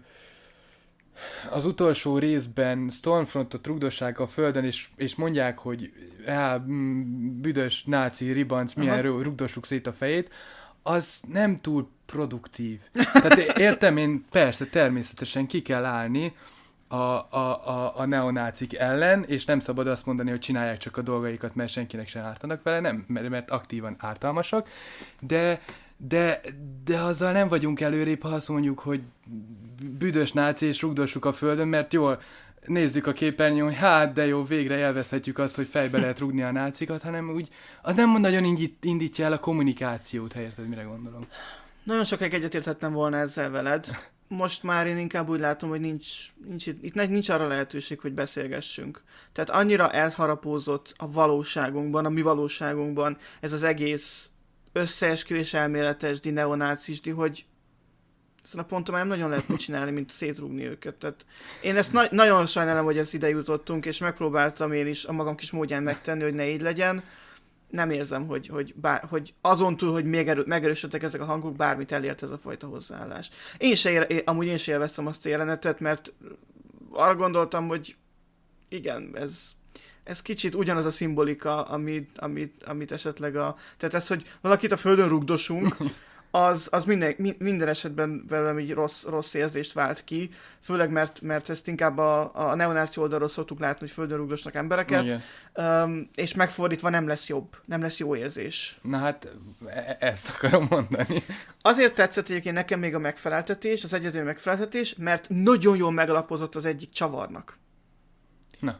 az utolsó részben Stormfrontot rugdossák a földön, és, és mondják, hogy á, büdös náci ribanc, milyen Aha. rugdossuk szét a fejét, az nem túl produktív. Tehát értem én, persze, természetesen ki kell állni a, a, a, a neonácik ellen, és nem szabad azt mondani, hogy csinálják csak a dolgaikat, mert senkinek sem ártanak vele, nem, mert, mert aktívan ártalmasak, de, de, de azzal nem vagyunk előrébb, ha azt mondjuk, hogy büdös náci, és rugdossuk a földön, mert jól nézzük a képernyőn, hogy hát, de jó, végre élvezhetjük azt, hogy fejbe lehet rúgni a nácikat, hanem úgy, az nem nagyon indít, indítja el a kommunikációt, ha érted, mire gondolom. Nagyon sokáig egyetérthettem volna ezzel veled. Most már én inkább úgy látom, hogy nincs, nincs itt, itt nincs arra lehetőség, hogy beszélgessünk. Tehát annyira elharapózott a valóságunkban, a mi valóságunkban ez az egész összeesküvés elméletes, di neonácisdi, hogy ezen a ponton már nem nagyon lehet mit csinálni, mint szétrúgni őket. Tehát én ezt na- nagyon sajnálom, hogy ezt ide jutottunk, és megpróbáltam én is a magam kis módján megtenni, hogy ne így legyen. Nem érzem, hogy, hogy, bár, hogy azon túl, hogy még erő, megerősödtek ezek a hangok, bármit elért ez a fajta hozzáállás. Én se ér, én, amúgy én se élveztem azt a jelenetet, mert arra gondoltam, hogy igen, ez, ez kicsit ugyanaz a szimbolika, amit, amit, amit esetleg a... Tehát ez, hogy valakit a földön rugdosunk, az, az minden, minden esetben velem így rossz, rossz érzést vált ki, főleg mert, mert ezt inkább a, a neonáci oldalról szoktuk látni, hogy földön rugdosnak embereket, um, és megfordítva nem lesz jobb, nem lesz jó érzés. Na hát, e- ezt akarom mondani. Azért tetszett egyébként nekem még a megfeleltetés, az egyező megfeleltetés, mert nagyon jól megalapozott az egyik csavarnak. Na.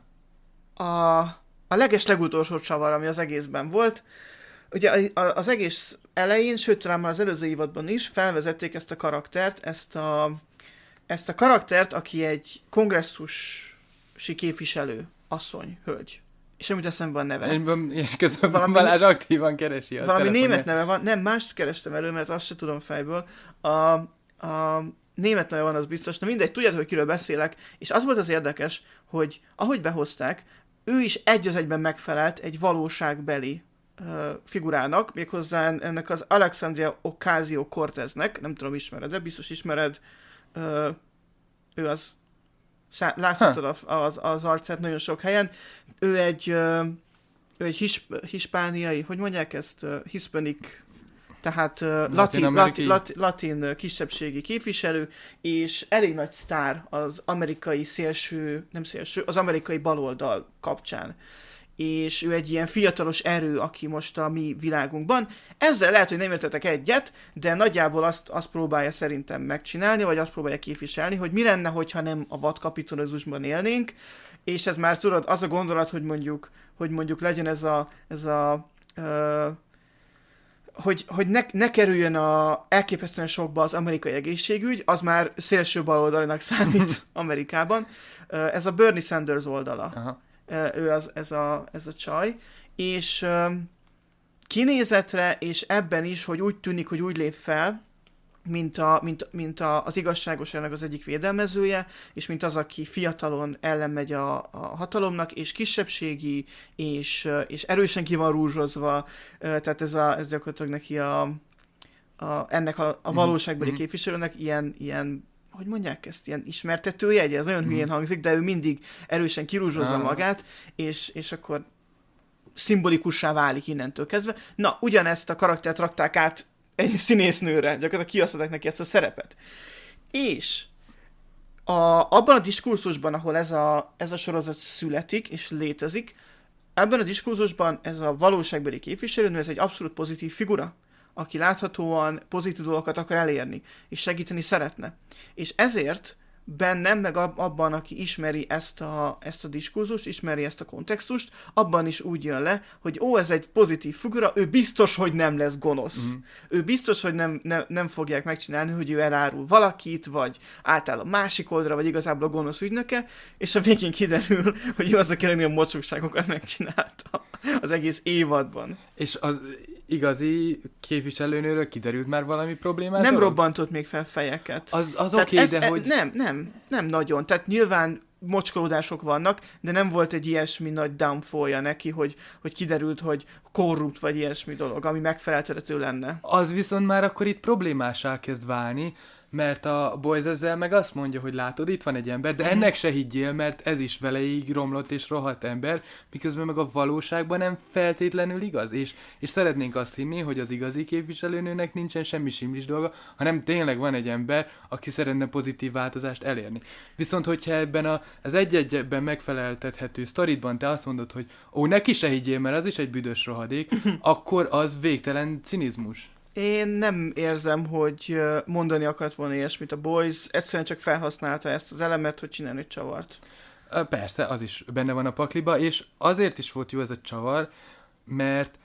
A, a leges legutolsó csavar, ami az egészben volt, ugye az egész elején, sőt talán már az előző évadban is felvezették ezt a karaktert, ezt a, ezt a karaktert, aki egy kongresszusi képviselő, asszony, hölgy. És nem jut eszembe a neve. És közben valami, Balázs aktívan keresi a Valami telefonját. német neve van, nem, mást kerestem elő, mert azt se tudom fejből. A, a német neve van, az biztos. Na mindegy, tudjátok, hogy kiről beszélek, és az volt az érdekes, hogy ahogy behozták, ő is egy az egyben megfelelt egy valóságbeli figurának, méghozzá ennek az Alexandria Ocasio-Corteznek, nem tudom, ismered, de biztos ismered, ő az, látszottad az, az arcát nagyon sok helyen, ő egy, ő egy his, hispániai, hogy mondják ezt, hispanic, tehát latin, latin, latin, latin kisebbségi képviselő, és elég nagy sztár az amerikai szélső, nem szélső, az amerikai baloldal kapcsán. És ő egy ilyen fiatalos erő, aki most a mi világunkban. Ezzel lehet, hogy nem értetek egyet, de nagyjából azt, azt próbálja szerintem megcsinálni, vagy azt próbálja képviselni, hogy mi lenne, hogyha nem a vadkapitalizmusban élnénk, és ez már tudod, az a gondolat, hogy mondjuk, hogy mondjuk legyen ez a, ez a uh, hogy, hogy ne, ne kerüljön a elképesztően sokba az amerikai egészségügy, az már szélső baloldalinak számít Amerikában. Uh, ez a Bernie Sanders oldala. Aha. Ő az, ez, a, ez a csaj, és um, kinézetre, és ebben is, hogy úgy tűnik, hogy úgy lép fel, mint, a, mint, mint a, az igazságosságnak az egyik védelmezője, és mint az, aki fiatalon ellenmegy a, a hatalomnak, és kisebbségi, és, és erősen ki van rúzsozva, tehát ez, a, ez gyakorlatilag neki a, a, ennek a, a valóságbeli mm-hmm. képviselőnek ilyen, ilyen hogy mondják ezt, ilyen ismertetőjegy, ez nagyon mm. hülyén hangzik, de ő mindig erősen kirúzsozza ah. magát, és, és akkor szimbolikussá válik innentől kezdve. Na, ugyanezt a karaktert rakták át egy színésznőre, gyakorlatilag kiasztották neki ezt a szerepet. És a, abban a diskurzusban, ahol ez a, ez a sorozat születik és létezik, ebben a diskurzusban ez a valóságbeli képviselőnő, ez egy abszolút pozitív figura, aki láthatóan pozitív dolgokat akar elérni, és segíteni szeretne. És ezért bennem, meg abban, aki ismeri ezt a, ezt a diskurzust, ismeri ezt a kontextust, abban is úgy jön le, hogy ó, ez egy pozitív figura, ő biztos, hogy nem lesz gonosz. Mm. Ő biztos, hogy nem, nem, nem fogják megcsinálni, hogy ő elárul valakit, vagy átáll a másik oldalra, vagy igazából a gonosz ügynöke, és a végén kiderül, hogy ő az, aki a mocsokságokat megcsinálta az egész évadban. És az igazi képviselőnőről kiderült már valami problémát? Nem dolog? robbantott még fel fejeket. Az, az oké, okay, de e, hogy... Nem, nem, nem nagyon. Tehát nyilván mocskolódások vannak, de nem volt egy ilyesmi nagy downfallja neki, hogy, hogy kiderült, hogy korrupt vagy ilyesmi dolog, ami megfeleltető lenne. Az viszont már akkor itt problémássá kezd válni, mert a Boys ezzel meg azt mondja, hogy látod, itt van egy ember, de ennek se higgyél, mert ez is veleig romlott és rohadt ember, miközben meg a valóságban nem feltétlenül igaz, és, és szeretnénk azt hinni, hogy az igazi képviselőnőnek nincsen semmi simlis dolga, hanem tényleg van egy ember, aki szeretne pozitív változást elérni. Viszont hogyha ebben a, az egy-egyben megfeleltethető sztoridban te azt mondod, hogy ó, neki se higgyél, mert az is egy büdös rohadék, akkor az végtelen cinizmus. Én nem érzem, hogy mondani akart volna ilyesmit a Boys, egyszerűen csak felhasználta ezt az elemet, hogy csinálni egy csavart. Persze, az is benne van a pakliba, és azért is volt jó ez a csavar, mert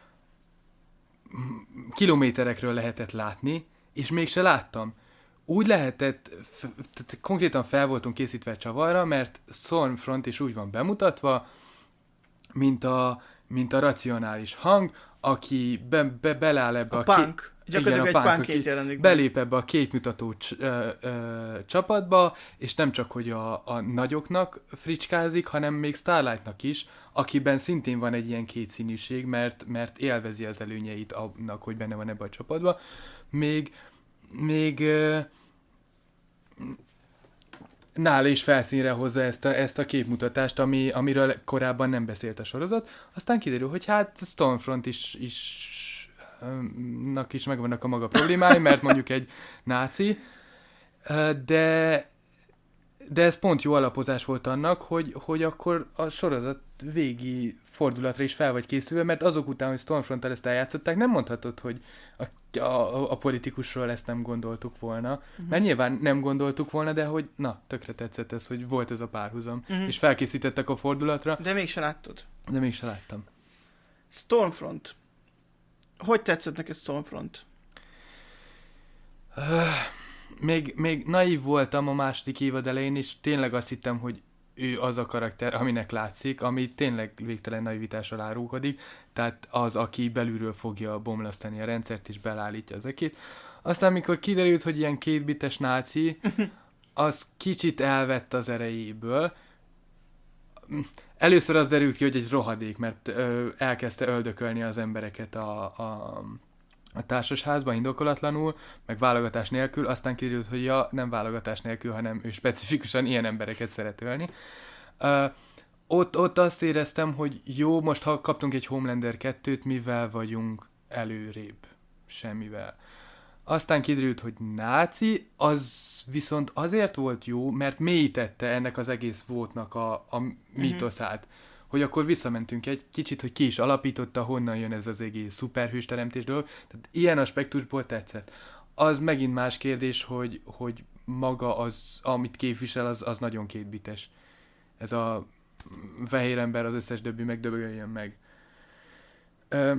kilométerekről lehetett látni, és mégse láttam. Úgy lehetett, f- konkrétan fel voltunk készítve a csavarra, mert Stormfront is úgy van bemutatva, mint a, mint a racionális hang, aki be, be, beláll ebbe a... A punk. Ké- Gyakorlatilag igen, egy punk, punkét jelenik. Belép ebbe a képmutató cs- ö, ö, csapatba, és nem csak, hogy a, a nagyoknak fricskázik, hanem még Starlightnak is, akiben szintén van egy ilyen kétszínűség, mert, mert élvezi az előnyeit annak, hogy benne van ebbe a csapatba. Még, még ö, nála is felszínre hozza ezt a, ezt a képmutatást, ami, amiről korábban nem beszélt a sorozat. Aztán kiderül, hogy hát Stormfront is, is nak is megvannak a maga problémái, mert mondjuk egy náci, de, de ez pont jó alapozás volt annak, hogy, hogy akkor a sorozat végi fordulatra is fel vagy készülve, mert azok után, hogy Stormfronttal ezt eljátszották, nem mondhatod, hogy a, a, a politikusról ezt nem gondoltuk volna, uh-huh. mert nyilván nem gondoltuk volna, de hogy na, tökre tetszett ez, hogy volt ez a párhuzam, uh-huh. és felkészítettek a fordulatra. De mégse láttad. De mégse láttam. Stormfront. Hogy tetszett neked Stormfront? Uh, még, még naív voltam a második évad elején, és tényleg azt hittem, hogy ő az a karakter, aminek látszik, ami tényleg végtelen naivitással árulkodik, tehát az, aki belülről fogja bomlasztani a rendszert, és belállítja az ekét. Aztán, mikor kiderült, hogy ilyen kétbites náci, az kicsit elvett az erejéből. Először az derült ki, hogy egy rohadék, mert ö, elkezdte öldökölni az embereket a, a, a társasházban indokolatlanul, meg válogatás nélkül, aztán kiderült, hogy ja, nem válogatás nélkül, hanem ő specifikusan ilyen embereket szeret ölni. Ö, ott, ott azt éreztem, hogy jó, most ha kaptunk egy Homelander kettőt, mivel vagyunk előrébb? Semmivel. Aztán kiderült, hogy náci, az viszont azért volt jó, mert mélyítette ennek az egész vótnak a, a mítoszát. Mm-hmm. Hogy akkor visszamentünk egy kicsit, hogy ki is alapította, honnan jön ez az egész szuperhős teremtés dolog. Tehát ilyen aspektusból tetszett. Az megint más kérdés, hogy, hogy maga az, amit képvisel, az, az nagyon kétbites. Ez a fehér ember, az összes többi megdöböljön meg. Ö...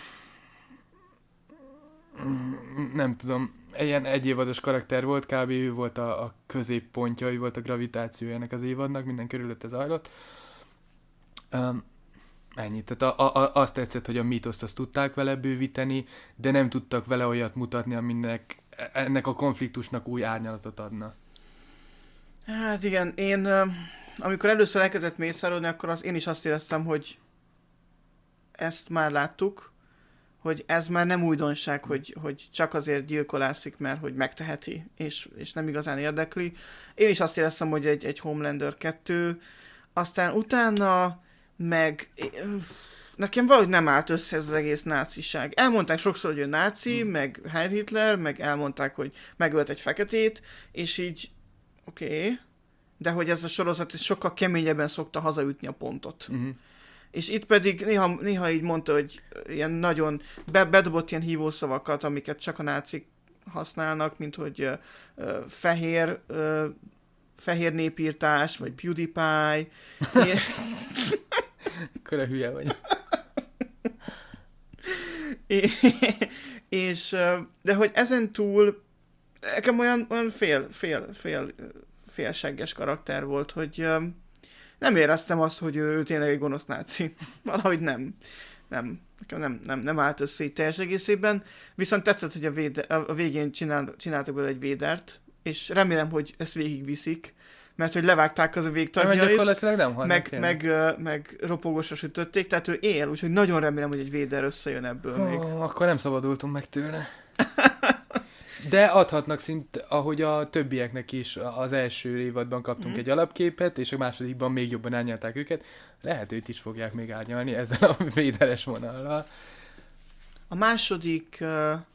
Nem tudom, ilyen egyévados karakter volt, kb. Ő volt a, a középpontja, ő volt a gravitációja ennek az évadnak, minden körülötte zajlott. Um, ennyi, tehát a, a, azt tetszett, hogy a mítoszt azt tudták vele bővíteni, de nem tudtak vele olyat mutatni, aminek ennek a konfliktusnak új árnyalatot adna. Hát igen, én amikor először elkezdett mészárolni, akkor az, én is azt éreztem, hogy ezt már láttuk, hogy ez már nem újdonság, hogy, hogy csak azért gyilkolászik, mert hogy megteheti, és, és nem igazán érdekli. Én is azt éreztem, hogy egy, egy Homelander kettő, aztán utána meg nekem valahogy nem állt össze ez az egész náciság. Elmondták sokszor, hogy ő náci, hmm. meg Heil Hitler, meg elmondták, hogy megölt egy feketét, és így oké, okay, de hogy ez a sorozat sokkal keményebben szokta hazaütni a pontot. Hmm. És itt pedig néha, néha így mondta, hogy ilyen nagyon be, bedobott ilyen hívószavakat, amiket csak a nácik használnak, mint hogy uh, uh, fehér, uh, fehér népírtás, vagy PewDiePie. Körre hülye vagy. És, de hogy ezen túl nekem olyan, olyan fél, fél, fél, félsegges karakter volt, hogy nem éreztem azt, hogy ő, ő tényleg egy gonosz náci. Valahogy nem. Nem. Nekem nem, nem, nem állt össze így teljes egészében. Viszont tetszett, hogy a, véde, a végén csinál, csináltak belőle egy védert, és remélem, hogy ezt végigviszik, mert hogy levágták az a végtagjait, nem meg, meg, meg ropogósra sütötték, tehát ő él, úgyhogy nagyon remélem, hogy egy véder összejön ebből oh, még. Akkor nem szabadultunk meg tőle. De adhatnak szint, ahogy a többieknek is az első évadban kaptunk mm. egy alapképet, és a másodikban még jobban árnyalták őket. Lehet, őt is fogják még árnyalni ezzel a véderes vonallal. A második...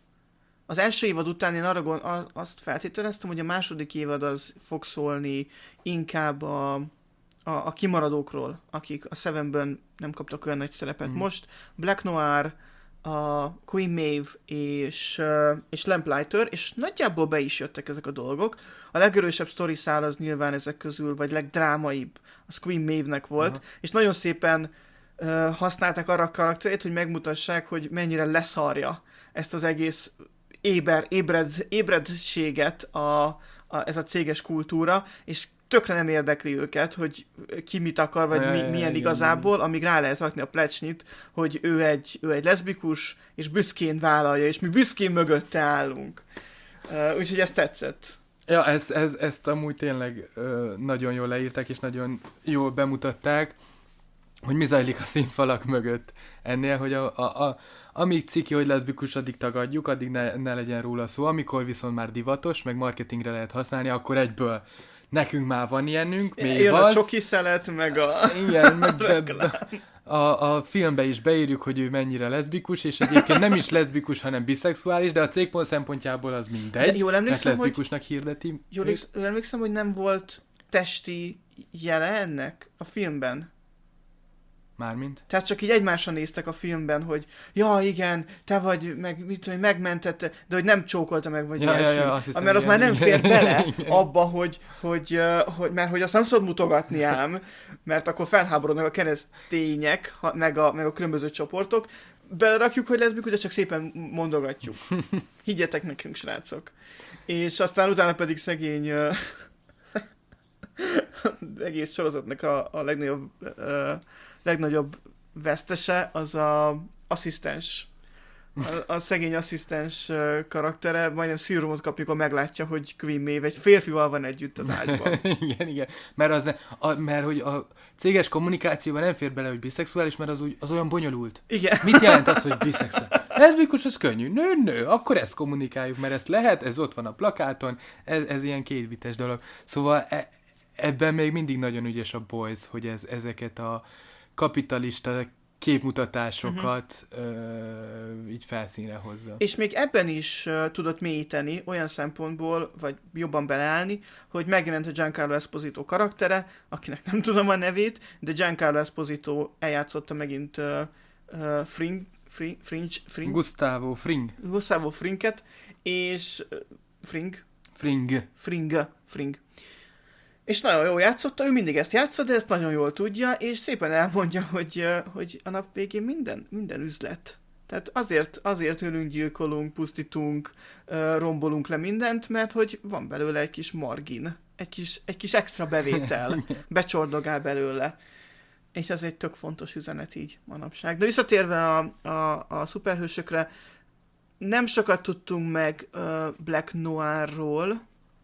Az első évad után én arra gond, azt feltételeztem, hogy a második évad az fog szólni inkább a, a, a kimaradókról, akik a Sevenben nem kaptak olyan nagy szerepet. Mm. Most Black Noir, a Queen Maeve és, és Lamplighter, és nagyjából be is jöttek ezek a dolgok. A legerősebb sztori szál az nyilván ezek közül, vagy legdrámaibb, az Queen Maeve-nek volt, uh-huh. és nagyon szépen uh, használták arra a karakterét, hogy megmutassák, hogy mennyire leszarja ezt az egész éber, ébred, ébredséget a, a, ez a céges kultúra, és tökre nem érdekli őket, hogy ki mit akar, vagy mi, milyen igazából, amíg rá lehet rakni a plecsnit, hogy ő egy, ő egy leszbikus, és büszkén vállalja, és mi büszkén mögötte állunk. Uh, úgyhogy ez tetszett. Ja, ez, ez, ezt amúgy tényleg ö, nagyon jól leírták, és nagyon jól bemutatták, hogy mi zajlik a színfalak mögött ennél, hogy a, a, a, amíg ciki, hogy leszbikus, addig tagadjuk, addig ne, ne legyen róla szó, amikor viszont már divatos, meg marketingre lehet használni, akkor egyből nekünk már van ilyenünk, még jön az. a csoki szelet, meg a... Igen, meg be, be, a, a filmbe is beírjuk, hogy ő mennyire leszbikus, és egyébként nem is leszbikus, hanem biszexuális, de a cégpont szempontjából az mindegy, jól mert leszbikusnak hogy, hirdeti. Jól emlékszem, hogy nem volt testi jele ennek a filmben. Mármint? Tehát csak így egymásra néztek a filmben, hogy ja, igen, te vagy, meg mit tudom, megmentette, de hogy nem csókolta meg, vagy ja, ja, ja, azt hiszem, mert az igen, már nem igen, fér bele igen. abba, hogy, hogy, hogy, mert hogy azt nem szabad mutogatni ám, mert akkor felháborodnak a keresztények, meg a, meg a különböző csoportok. Belerakjuk, hogy leszbikus, de csak szépen mondogatjuk. Higgyetek nekünk, srácok. És aztán utána pedig szegény egész sorozatnak a, a legnagyobb uh, legnagyobb vesztese az a asszisztens. A, a szegény asszisztens karaktere majdnem szírumot kap, amikor meglátja, hogy Queen Maeve egy férfival van együtt az ágyban. igen, igen. Mert, az ne, a, mert hogy a céges kommunikációban nem fér bele, hogy biszexuális, mert az, úgy, az olyan bonyolult. Igen. Mit jelent az, hogy biszexuális? Leszbikus, az könnyű. Nő, nő. Akkor ezt kommunikáljuk, mert ezt lehet, ez ott van a plakáton, ez, ez ilyen kétvites dolog. Szóval e, ebben még mindig nagyon ügyes a Boys, hogy ez, ezeket a kapitalista képmutatásokat uh-huh. ö, így felszínre hozza. És még ebben is uh, tudott mélyíteni olyan szempontból, vagy jobban beleállni, hogy megjelent a Giancarlo Esposito karaktere, akinek nem tudom a nevét, de Giancarlo Esposito eljátszotta megint uh, uh, Fring, Fring, Fringe, Fring, Gustavo Fring. Gustavo Fringet, és uh, Fring? Fring. Fring. Fring. És nagyon jól játszotta, ő mindig ezt játszott, de ezt nagyon jól tudja, és szépen elmondja, hogy, hogy a nap végén minden, minden üzlet. Tehát azért, azért ölünk, gyilkolunk, pusztítunk, rombolunk le mindent, mert hogy van belőle egy kis margin, egy kis, egy kis extra bevétel, becsordogál belőle. És ez egy tök fontos üzenet így manapság. De visszatérve a, a, a szuperhősökre, nem sokat tudtunk meg uh, Black Noirról.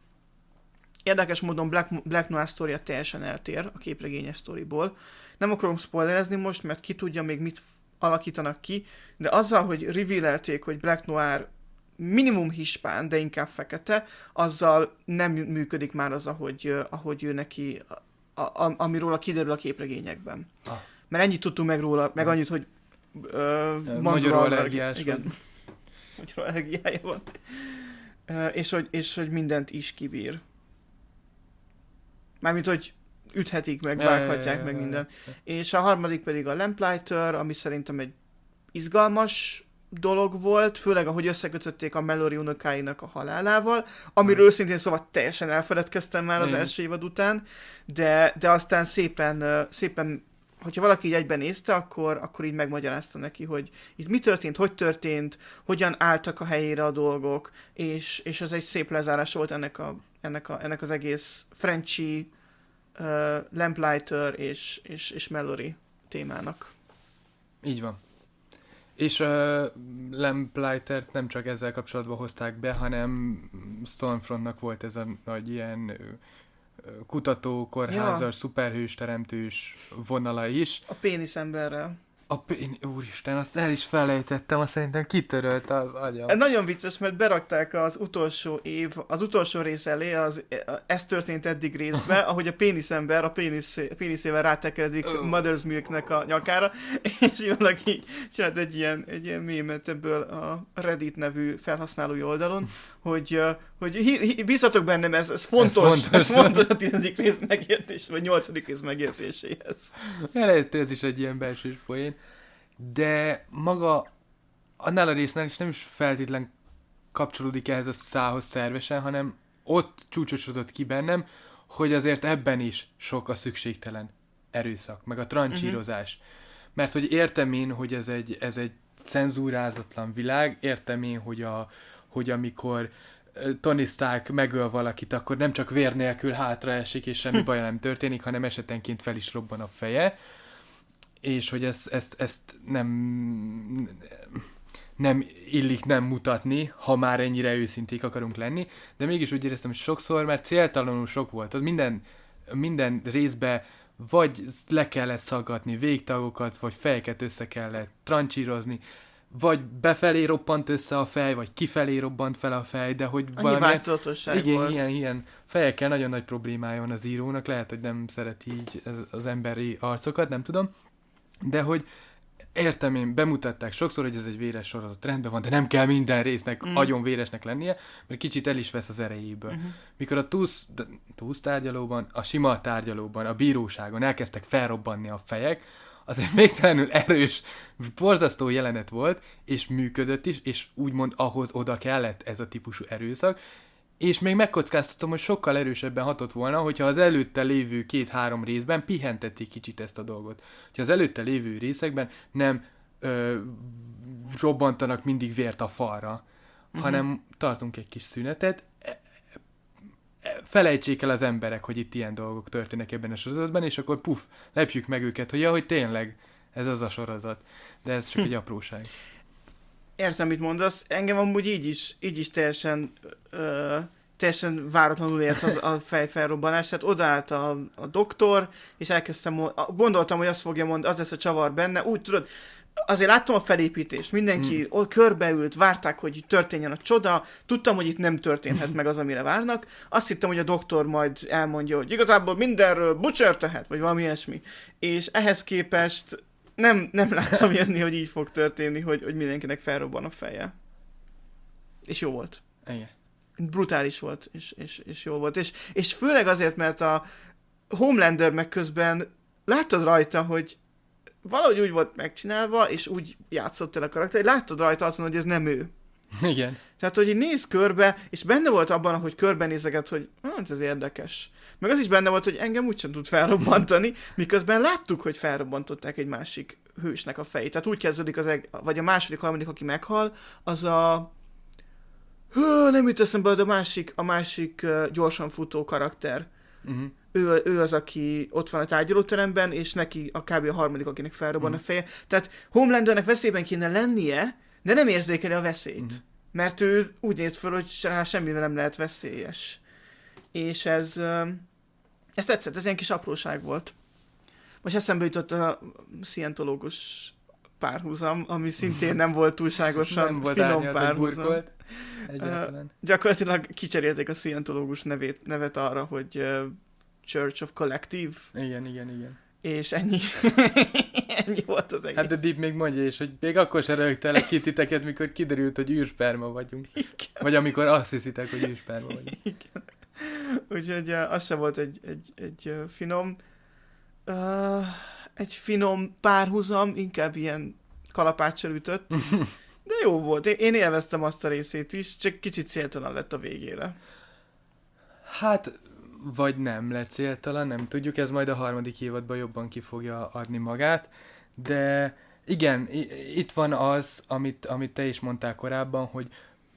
Érdekes módon Black, Black Noir sztoria teljesen eltér a képregényes sztoriból. Nem akarom spoilerezni most, mert ki tudja még mit alakítanak ki, de azzal, hogy revealelték, hogy Black Noir minimum hispán, de inkább fekete, azzal nem működik már az, ahogy, ahogy ő neki, a, a, amiről a kiderül a képregényekben. Ah. Mert ennyit tudtunk meg róla, meg annyit, hogy uh, magyar allergiás. Igen. Magyar allergiája van. Uh, és, hogy, és hogy mindent is kibír. Mármint, hogy üthetik meg, Ja, vághatják ja, ja, meg ja, minden. ja. És a harmadik pedig a Lamplighter, ami szerintem egy izgalmas dolog volt, főleg ahogy összekötötték a Mallory unokáinak a halálával, amiről szintén szóval teljesen elfeledkeztem már az Igen. első évad után, de, de aztán szépen, ö, szépen, hogyha valaki így egyben nézte, akkor, akkor így megmagyarázta neki, hogy itt mi történt, hogy történt, hogyan álltak a helyére a dolgok, és, és ez egy szép lezárás volt ennek, a, ennek, a, ennek az egész Frenchy, uh, Lamplighter és, és, és Mallory témának. Így van. És uh, Lamplighter-t nem csak ezzel kapcsolatban hozták be, hanem Stormfrontnak volt ez a nagy ilyen ö, ö, kutató, kórházas, Ja. szuperhős, teremtős vonala is. A péniszemberrel. A pén... Úristen, azt el is felejtettem, azt szerintem kitörölte az agyam. Ez nagyon vicces, mert berakták az utolsó év, az utolsó rész elé, az, ez történt eddig részbe, ahogy a péniszember a pénisz, péniszével rátekeredik Oh. Mother's Milknek a nyakára, és valaki csinált egy ilyen, egy ilyen mémet ebből a Reddit nevű felhasználói oldalon, hogy, uh, hogy hi, hi, bízzatok bennem, ez, ez fontos, ez fontos. fontos. ez fontos a tizedik rész megértés, vagy nyolcadik rész megértéséhez. Elejött ez is egy ilyen belsős poén. De maga annál a résznál is nem is feltétlen kapcsolódik ehhez a szához szervesen, hanem ott csúcsosodott ki bennem, hogy azért ebben is sok a szükségtelen erőszak, meg a trancsírozás. Uh-huh. Mert hogy értem én, hogy ez egy, ez egy cenzúrázatlan világ, értem én, hogy, a, hogy amikor Tony Stark megöl valakit, akkor nem csak vér nélkül hátraesik, és semmi baja nem történik, hanem esetenként fel is robban a feje, és hogy ezt, ezt, ezt nem, nem illik nem mutatni, ha már ennyire őszinték akarunk lenni, de mégis úgy éreztem, hogy sokszor, mert céltalanul sok volt, az minden, minden részbe vagy le kellett szaggatni végtagokat, vagy fejeket össze kellett trancsírozni, vagy befelé robbant össze a fej, vagy kifelé robbant fel a fej, de hogy Annyi valamilyen... változatosság Igen, volt. ilyen, ilyen fejekkel nagyon nagy problémája van az írónak, lehet, hogy nem szereti így az emberi arcokat, nem tudom, de hogy értem én, bemutatták sokszor, hogy ez egy véres sorozat, rendben van, de nem kell minden résznek Mm. agyon véresnek lennie, mert kicsit el is vesz az erejéből. Uh-huh. Mikor a túsz, túsz tárgyalóban, a sima tárgyalóban, a bíróságon elkezdtek felrobbanni a fejek, az egy végtelenül erős, borzasztó jelenet volt, és működött is, és úgymond ahhoz oda kellett ez a típusú erőszak, és még megkockáztatom, hogy sokkal erősebben hatott volna, hogyha az előtte lévő két-három részben pihentették kicsit ezt a dolgot. Hogyha az előtte lévő részekben nem ö, robbantanak mindig vért a falra, uh-huh. hanem tartunk egy kis szünetet, felejtsék el az emberek, hogy itt ilyen dolgok történnek ebben a sorozatban, és akkor puf, lepjük meg őket, hogy ja, hogy tényleg ez az a sorozat. De ez csak egy apróság. Értem, mit mondasz. Engem amúgy így is, így is teljesen, ö, teljesen váratlanul ért az a fejfelrobbanás. Tehát odaállt a, a doktor, és elkezdtem, mond- gondoltam, hogy azt fogja mondani, az lesz a csavar benne. Úgy tudod, azért láttam a felépítést, mindenki Hmm. ott körbeült, várták, hogy történjen a csoda, tudtam, hogy itt nem történhet meg az, amire várnak. Azt hittem, hogy a doktor majd elmondja, hogy igazából mindenről Butcher tehet, vagy valami ilyesmi. És ehhez képest nem, nem láttam jönni, hogy így fog történni, hogy, hogy mindenkinek felrobban a feje. És jó volt. Igen. Brutális volt, és, és, és jó volt. És, és főleg azért, mert a Homelander meg közben láttad rajta, hogy valahogy úgy volt megcsinálva, és úgy játszott el a karakter, hogy láttad rajta azon, hogy ez nem ő. Igen. Tehát, hogy így néz körbe, és benne volt abban, hogy körbenézeget, hogy hát ez érdekes. Meg az is benne volt, hogy engem úgysem tud felrobbantani, miközben láttuk, hogy felrobbantották egy másik hősnek a fejét. Tehát úgy kezdődik az, eg- vagy a második, harmadik, aki meghal, az a... Hú, nem jut eszembe, de a másik, a másik uh, gyorsan futó karakter. Uh-huh. Ő, ő az, aki ott van a tárgyalóteremben, és neki a kb. A harmadik, akinek felrobban Mm. a feje. Tehát Homelandernek veszélyben kéne lennie, de nem érzékeli a veszélyt. Mm. Mert ő úgy néz föl, hogy se- semmivel nem lehet veszélyes. És ez, ö, ez tetszett, ez ilyen kis apróság volt. Most eszembe jutott a szientológus párhuzam, ami szintén nem volt túlságosan Nem volt finom árnyalt, vagy párhuzam. burkolt. Egyáltalán. Gyakorlatilag kicserélték a szientológus nevét, nevet arra, hogy uh, Church of Collective, Igen, igen, igen. és ennyi. ennyi volt az egész. Hát a Deep még mondja is, hogy még akkor se rögtelek ki titeket, mikor kiderült, hogy űrsperma vagyunk. Igen. Vagy amikor azt hiszitek, hogy űrsperma vagyunk. Igen. Úgyhogy uh, az sem volt egy, egy, egy uh, finom, uh, egy finom párhuzam, inkább ilyen kalapáccsal ütött. De jó volt, én, én élveztem azt a részét is, csak kicsit céltalan lett a végére. Hát, vagy nem lett céltalan, nem tudjuk, ez majd a harmadik évadban jobban ki fogja adni magát, de igen, i- itt van az, amit, amit te is mondtál korábban, hogy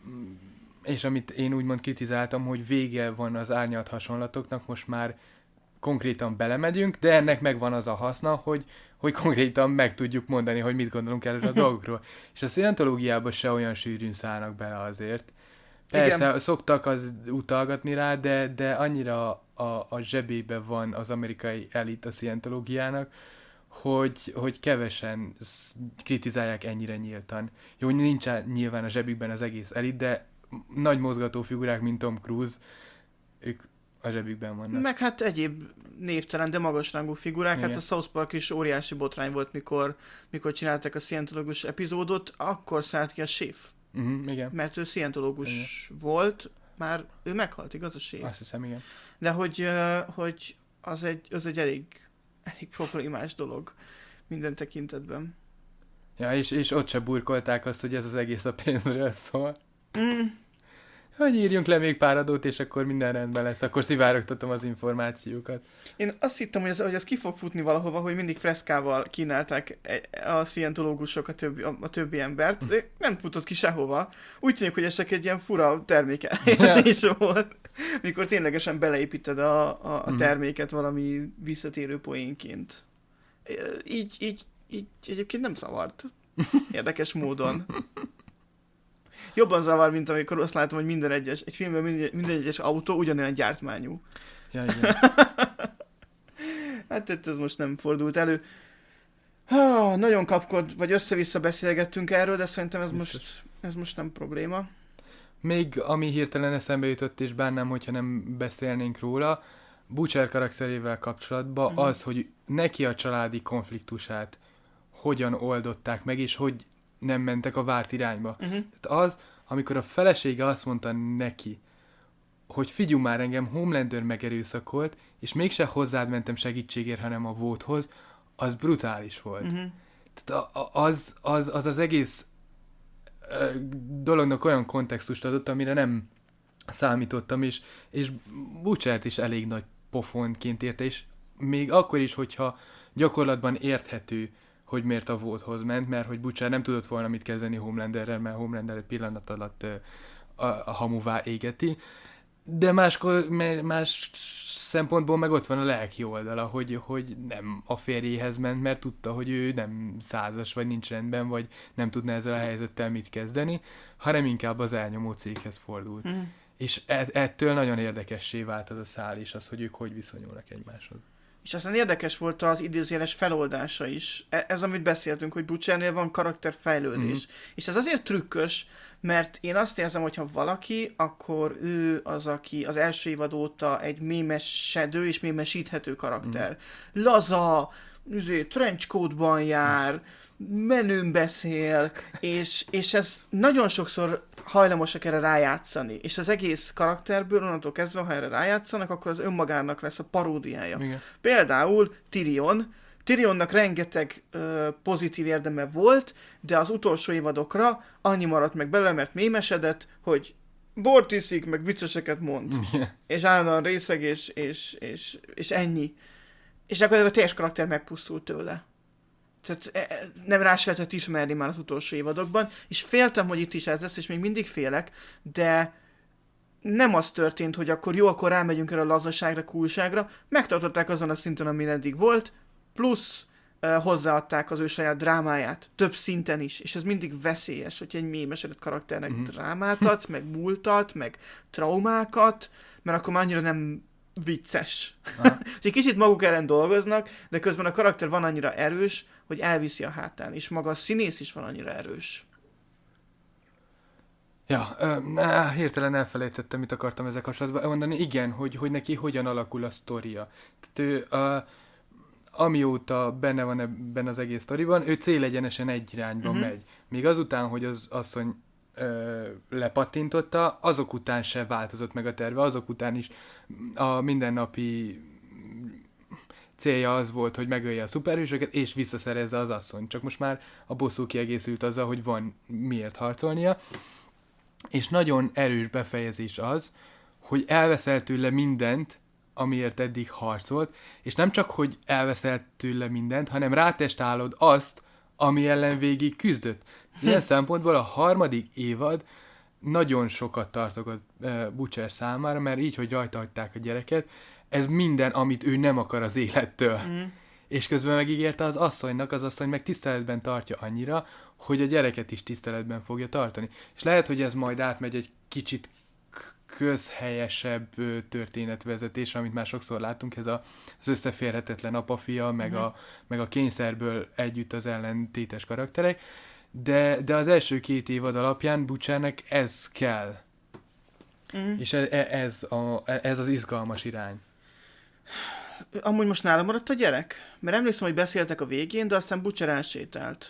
és amit én úgymond kritizáltam, hogy vége van az árnyalt hasonlatoknak, most már konkrétan belemegyünk, de ennek megvan az a haszna, hogy, hogy konkrétan meg tudjuk mondani, hogy mit gondolunk erről a dolgokról. És a szientológiában se olyan sűrűn szállnak bele azért. Persze, igen. Szoktak az utalgatni rá, de, de annyira a, a zsebébe van az amerikai elit a szientológiának, hogy, hogy kevesen kritizálják ennyire nyíltan. Jó, nincs nyilván a zsebükben az egész elit, de nagy mozgató figurák, mint Tom Cruise, ők a zsebükben vannak. Meg hát egyéb névtelen, de magasrangú figurák. Igen. Hát a South Park is óriási botrány volt, mikor, mikor csinálták a szientológus epizódot, akkor szállt ki a séf. Uh-huh, igen. Mert ő szientológus igen. volt, már ő meghalt, igaz a séf? Azt hiszem, igen. De hogy, hogy az, egy, az egy elég, elég problémás dolog minden tekintetben. Ja, és, és ott se burkolták azt, hogy ez az egész a pénzről szól. Mm. Hogy írjunk le még pár adót, és akkor minden rendben lesz, akkor szivárogtatom az információkat. Én azt hittem, hogy ez, hogy ez ki fog futni valahova, hogy mindig freszkával kínálták a szientológusok a többi, a, a többi embert, de nem futott ki sehova. Úgy tűnik, hogy ez csak egy ilyen fura termékelhelyezés volt, mikor ténylegesen beleépíted a, a, a terméket valami visszatérő poénként. Így, így, így egyébként nem zavart. Érdekes módon. Jobban zavar, mint amikor azt látom, hogy minden egyes, egy filmben minden, minden egyes autó ugyanolyan gyártmányú. Ja, igen. Hát ez most nem fordult elő. Ha, nagyon kapkod, vagy össze-vissza beszélgettünk erről, de szerintem ez most, ez most nem probléma. Még ami hirtelen eszembe jutott, és bánnám, hogyha nem beszélnénk róla, Butcher karakterével kapcsolatban uh-huh. az, hogy neki a családi konfliktusát hogyan oldották meg, és hogy nem mentek a várt irányba. Uh-huh. Tehát az, amikor a felesége azt mondta neki, hogy figyelj már, engem Homelander megerőszakolt, és mégse hozzád mentem segítségért, hanem a Vought-hoz, az brutális volt. Uh-huh. Tehát az, az, az az egész uh, dolognak olyan kontextust adott, amire nem számítottam, és, és Butchert is elég nagy pofonként érte, és még akkor is, hogyha gyakorlatban érthető, hogy miért a Vought-hoz ment, mert hogy Butcher nem tudott volna mit kezdeni Homelanderrel, mert Homelander egy pillanat alatt uh, a, a hamuvá égeti. De máskor, más szempontból meg ott van a lelki oldala, hogy, hogy nem a férjéhez ment, mert tudta, hogy ő nem százas, vagy nincs rendben, vagy nem tudna ezzel a helyzettel mit kezdeni, hanem inkább az elnyomó céghez fordult. Mm. És ettől nagyon érdekessé vált az a szál is, az, hogy ők hogy viszonyulnak egymáshoz. És aztán érdekes volt az idézőjeles feloldása is. Ez, amit beszéltünk, hogy Butchernél van karakterfejlődés. Mm. És ez azért trükkös, mert én azt érzem, hogy ha valaki, akkor ő az, aki az első évad óta egy mémesedő és mémesíthető karakter. Mm. Laza, trenchcoatban jár, menőn beszél, és, és ez nagyon sokszor hajlamosak erre rájátszani. És az egész karakterből onnantól kezdve, ha erre rájátszanak, akkor az önmagának lesz a paródiája. Igen. Például Tyrion. Tyrionnak rengeteg ö, pozitív érdeme volt, de az utolsó évadokra annyi maradt meg belőle, mert mémesedett, hogy bort iszik, meg vicceseket mond. Yeah. És állandóan részeg, és, és, és, és ennyi. És akkor a teljes karakter megpusztult tőle. Tehát nem rá se lehetett ismerni már az utolsó évadokban, és féltem, hogy itt is ez lesz, és még mindig félek, de nem az történt, hogy akkor jó, akkor rámegyünk erre a lazaságra, coolságra, megtartották azon a szinten, amin eddig volt, plusz uh, hozzáadták az ő saját drámáját, több szinten is, és ez mindig veszélyes, hogyha egy mémesedett karakternek mm-hmm. drámát adsz, meg múltat, meg traumákat, mert akkor már annyira nem vicces. Úgyhogy kicsit maguk ellen dolgoznak, de közben a karakter van annyira erős, hogy elviszi a hátán, és maga a színész is van annyira erős. Ja, ö, hirtelen elfelejtettem, mit akartam ezzel kapcsolatban mondani. Igen, hogy, hogy neki hogyan alakul a sztoria. Tehát ő, a, amióta benne van ebben az egész sztoriban, ő célegyenesen egy irányba uh-huh. megy. Még azután, hogy az asszony ö, lepattintotta, azok után se változott meg a terve, azok után is a mindennapi célja az volt, hogy megölje a szuperhősöket, és visszaszerezze az asszonyt. Csak most már a bosszú kiegészült azzal, hogy van miért harcolnia. És nagyon erős befejezés az, hogy elveszel tőle mindent, amiért eddig harcolt, és nem csak, hogy elveszel tőle mindent, hanem rátestálod azt, ami ellen végig küzdött. Ilyen szempontból a harmadik évad nagyon sokat tartogat uh, Butcher számára, mert így, hogy rajta hagyták a gyereket, ez minden, amit ő nem akar az élettől. Mm. És közben megígérte az asszonynak, az asszony meg tiszteletben tartja annyira, hogy a gyereket is tiszteletben fogja tartani. És lehet, hogy ez majd átmegy egy kicsit közhelyesebb történetvezetés, amit már sokszor láttunk, ez a, az összeférhetetlen apa-fia, meg, mm. a, meg a kényszerből együtt az ellentétes karakterek, de, de az első két évad alapján Butchernek ez kell. Mm. És ez, ez, a, ez az izgalmas irány. Amúgy most nálam maradt a gyerek? Mert emlékszem, hogy beszéltek a végén, de aztán Butcher elsétált.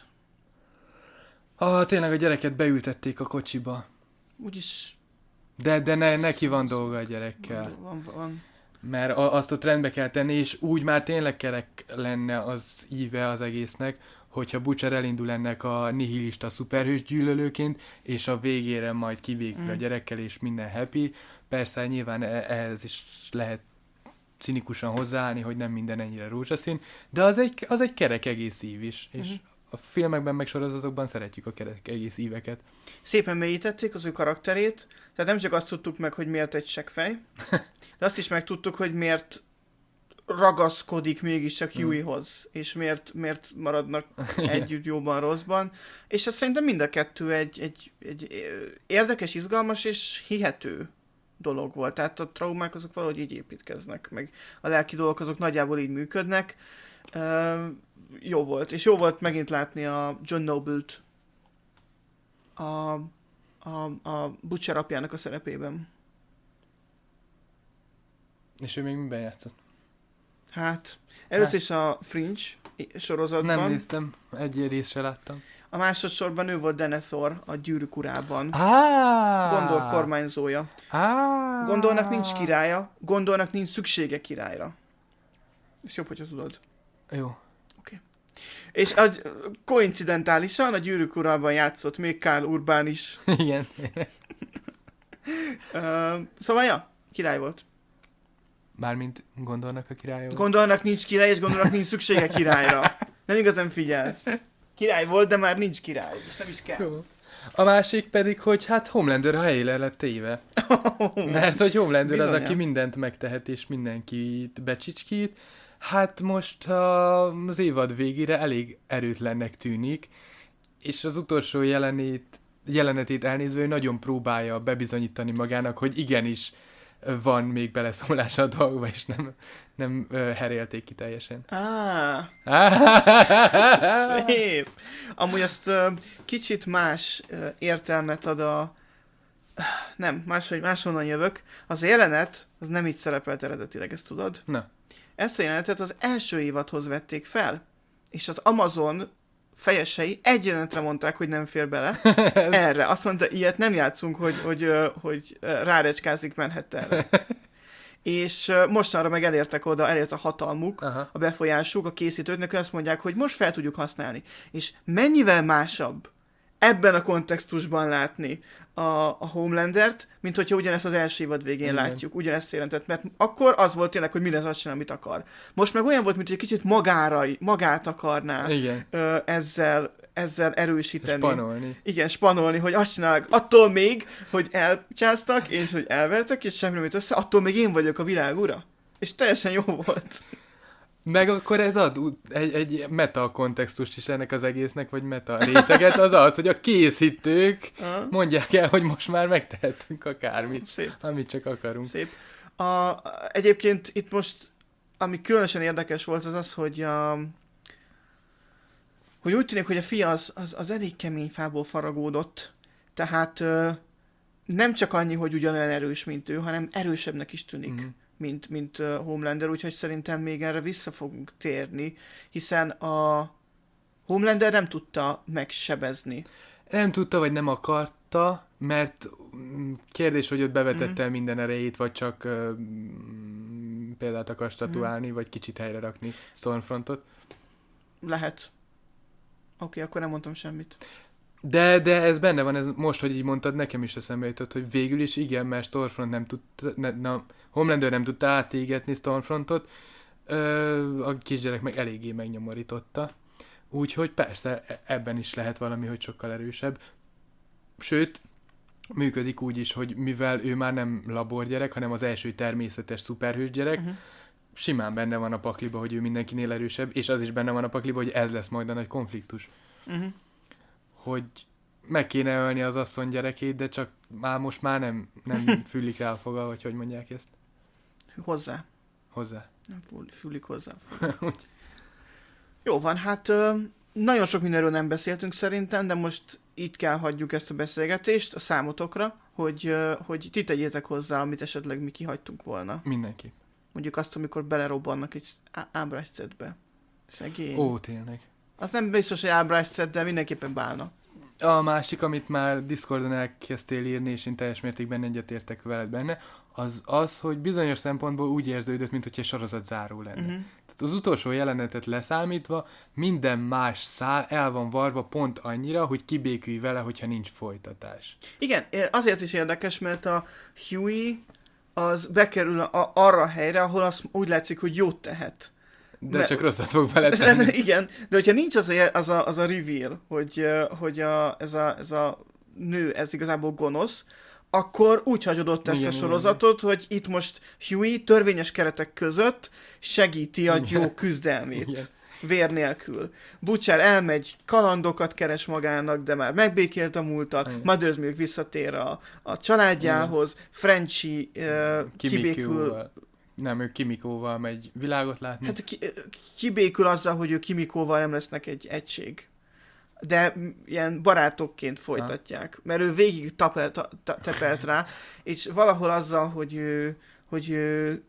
Ah, tényleg a gyereket beültették a kocsiba. Úgyis... De, de ne, neki van dolga a gyerekkel. Van, van, van. Mert azt ott rendbe kell tenni, és úgy már tényleg kerek lenne az íve az egésznek, hogyha Butcher elindul ennek a nihilista szuperhős gyűlölőként, és a végére majd kivégül mm. a gyerekkel, és minden happy. Persze nyilván ehhez is lehet cinikusan hozzáállni, hogy nem minden ennyire rózsaszín, de az egy, az egy kerek egész ív is, és mm-hmm. a filmekben meg sorozatokban szeretjük a kerek egész íveket. Szépen mélyítették az ő karakterét, tehát nem csak azt tudtuk meg, hogy miért egy seggfej, de azt is megtudtuk, hogy miért ragaszkodik mégiscsak Hughiehoz, mm. és miért, miért maradnak együtt jóban, rosszban, és ez szerintem mind a kettő egy, egy, egy érdekes, izgalmas és hihető dolog volt. Tehát a traumák azok valahogy így építkeznek, meg a lelki dolgok azok nagyjából így működnek. Uh, jó volt. És jó volt megint látni a John Noble-t a, a, a Butcher apjának a szerepében. És ő még miben játszott? Hát, először hát. is a Fringe sorozatban. Nem néztem, egy részt se láttam. A másodszorban ő volt Denethor a Gyűrűk urában. Ah! Gondor kormányzója. Ah! Gondolnak nincs királya, Gondolnak nincs szüksége királyra. Ezt jobb, hogyha tudod. Jó. Oké. Okay. És a, koincidentálisan a Gyűrűk urában játszott még Kál Urbán is. Igen. uh, szóval, ja, király volt. Mármint Gondolnak a király volt? Gondolnak nincs király, és Gondolnak nincs szüksége királyra. Nem igazán figyelsz. Király volt, de már nincs király, és nem is kell. Jó. A másik pedig, hogy hát Homelander a helyére lett téve. Mert hogy Homelander az, aki mindent megtehet, és mindenkit becsicskít. Hát most az évad végére elég erőtlennek tűnik, és az utolsó jelenét, jelenetét elnézve, hogy nagyon próbálja bebizonyítani magának, hogy igenis van még beleszólása a dolgba, és nem, nem uh, herélték ki teljesen. Ah, szép! Amúgy azt uh, kicsit más uh, értelmet ad a... Nem, máshogy máshonnan jövök. Az a jelenet, az nem így szerepelt eredetileg, ezt tudod? Na. Ezt a jelenetet az első évadhoz vették fel, és az Amazon fejesei egy jelenetre mondták, hogy nem fér bele. Erre. Azt mondta, ilyet nem játszunk, hogy, hogy, hogy rárecskázik Manhattanre. És mostanra meg elértek oda, elért a hatalmuk, aha, a befolyásuk, a készítőknek, azt mondják, hogy most fel tudjuk használni. És mennyivel másabb ebben a kontextusban látni a, a Homelandert, mint hogyha ugyanezt az első évad végén igen, látjuk, ugyanezt jelentett, mert akkor az volt tényleg, hogy mindent azt csinál, amit akar. Most meg olyan volt, mint hogy egy kicsit magára, magát akarná ö, ezzel, ezzel erősíteni. Spanolni. Igen, spanolni, hogy azt csinálják, attól még, hogy elcsáztak, és hogy elvertek, és semmi nem jött össze, attól még én vagyok a világ ura. És teljesen jó volt. Meg akkor ez ad egy, egy meta kontextust is ennek az egésznek, vagy meta réteget, az az, hogy a készítők uh-huh. mondják el, hogy most már megtehetünk akármit, szép, amit csak akarunk. Szép. A, egyébként itt most, ami különösen érdekes volt, az az, hogy, a, hogy úgy tűnik, hogy a fia az, az, az elég kemény fából faragódott, tehát nem csak annyi, hogy ugyanolyan erős, mint ő, hanem erősebbnek is tűnik. Uh-huh. mint, mint uh, Homelander, úgyhogy szerintem még erre vissza fogunk térni, hiszen a Homelander nem tudta megsebezni Nem tudta, vagy nem akarta, mert mm, kérdés, hogy ott bevetette Mhm. minden erejét, vagy csak mm, példát akar statuálni, vagy kicsit helyre rakni Stormfrontot. Lehet. Oké, akkor nem mondtam semmit. De, de ez benne van, ez most, hogy így mondtad, nekem is eszembe jutott, hogy végül is igen, mert Stormfront nem tudta, ne, na, Homelander nem tudta átégetni Stormfrontot, ö, a kisgyerek meg eléggé megnyomorította. Úgyhogy persze e- ebben is lehet valami, hogy sokkal erősebb. Sőt, működik úgy is, hogy mivel ő már nem laborgyerek, hanem az első természetes szuperhős gyerek, Uh-huh. simán benne van a pakliba, hogy ő mindenkinél erősebb, és az is benne van a pakliba, hogy ez lesz majd a nagy konfliktus. Uh-huh. Hogy meg kéne ölni az asszony gyerekét, de csak már most már nem, nem fülik rá a foga, vagy hogy mondják ezt Hozzá. hozzá. Nem fül- fülik hozzá. Jó van, hát ö, nagyon sok mindenről nem beszéltünk szerintem, de most itt kell hagyjuk ezt a beszélgetést a számotokra, hogy, ö, hogy ti tegyétek hozzá, amit esetleg mi kihagytunk volna. Mindenki. Mondjuk azt, amikor belerobbannak egy á- ábrászetbe. Szegény. Ó, tényleg. Az nem biztos, hogy ábrásszett, de mindenképpen bálna. A másik, amit már Discordon elkezdtél írni, és én teljes mértékben egyetértek veled benne, az az, hogy bizonyos szempontból úgy érződött, mint hogy egy sorozat záró lenne. Uh-huh. Tehát az utolsó jelenetet leszámítva minden más szál el van varva pont annyira, hogy kibékülj vele, hogyha nincs folytatás. Igen, azért is érdekes, mert a Huey az bekerül a, arra a helyre, ahol az úgy látszik, hogy jót tehet. De Mert- csak rosszat fog vele tenni. Igen, de hogyha nincs az a, az a, az a reveal, hogy, ö, hogy a, ez, a, ez a nő, ez igazából gonosz, akkor úgy hagyodott ezt Igen, a igen, sorozatot, hogy itt most Huey törvényes keretek között segíti a Igen. jó küzdelmét. Igen. Vér nélkül. Butcher elmegy, kalandokat keres magának, de már megbékélt a múltat, Igen. Mother's Milk visszatér a, a családjához, Frenchie uh, kibékül, Kimikóval, nem, ő Kimikóval megy világot látni. hát ki, kibékül azzal, hogy ő Kimikóval nem lesznek egy egység. De m- ilyen barátokként folytatják, mert ő végig tapelt, ta, ta, tepelt rá, és valahol azzal, hogy ő, hogy ő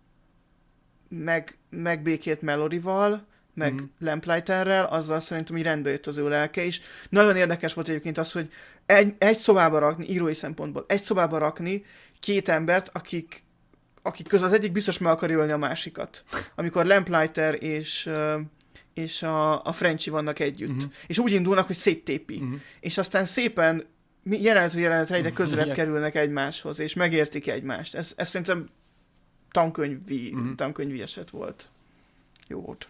meg, megbékélt Malloryval, meg Mhm. mm. Lamplighterrel, azzal szerintem így rendbe jött az ő lelke is. Nagyon érdekes volt egyébként az, hogy egy, egy szobába rakni, írói szempontból, egy szobába rakni két embert, akik, akik közül az egyik biztos meg akar ölni a másikat. Amikor Lamplighter és, ö, és a, a Frenchie vannak együtt. Mhm. És úgy indulnak, hogy széttépi. Mhm. És aztán szépen mi- jelenetről jelenetre egyre közelebb Igen. kerülnek egymáshoz, és megértik egymást. Ez, ez szerintem tankönyvi, Mhm. tankönyvi eset volt. Jó volt.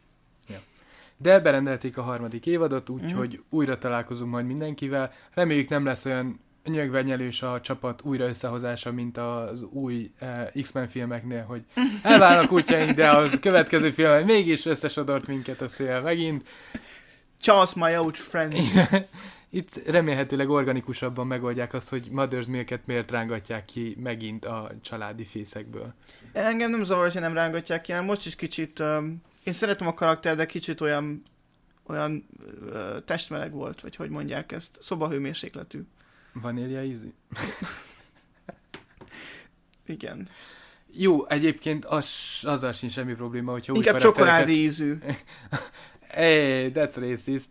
De berendelték a harmadik évadot, úgyhogy Mhm. újra találkozunk majd mindenkivel. Reméljük nem lesz olyan nyögvenyelős a csapat újra összehozása, mint az új eh, X-Men filmeknél, hogy elválnak útjaink, de az következő filmben mégis összesodort minket a szél megint. Charles, my old friend. Itt remélhetőleg organikusabban megoldják azt, hogy Mother's Milk-et miért rángatják ki megint a családi fészekből. Engem nem zavar, hogyha nem rángatják ki, hanem most is kicsit... Um, én szeretem a karakter, de kicsit olyan olyan uh, testmeleg volt, vagy hogy mondják ezt. Szobahőmérsékletű. Vanília ízű? Igen. Jó, egyébként az, azzal sincs semmi probléma, hogyha új Inkább karaktereket... csokoládé ízű. Hey, that's racist.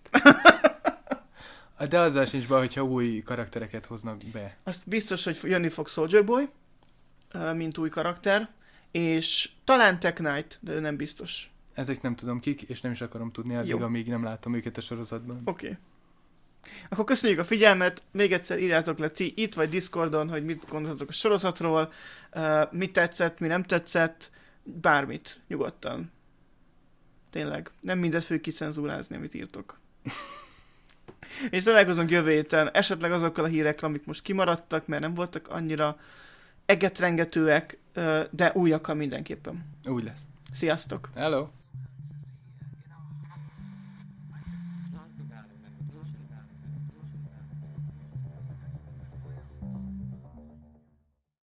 De azzal sincs baj, hogyha új karaktereket hoznak be. Azt biztos, hogy jönni fog Soldier Boy, uh, mint új karakter, és talán Tech Knight, de nem biztos. Ezek nem tudom kik, és nem is akarom tudni addig, Jó. amíg nem látom őket a sorozatban. Oké. Okay. Akkor köszönjük a figyelmet, még egyszer írjátok le ti itt vagy Discordon, hogy mit gondoltok a sorozatról, uh, mit tetszett, mi nem tetszett, bármit, nyugodtan. Tényleg, nem mindet fogjuk kicenzúrázni, amit írtok. És találkozunk jövő héten, esetleg azokkal a hírekkel, amik most kimaradtak, mert nem voltak annyira egetrengetőek, uh, de újakkal mindenképpen. Úgy lesz. Sziasztok! Hello!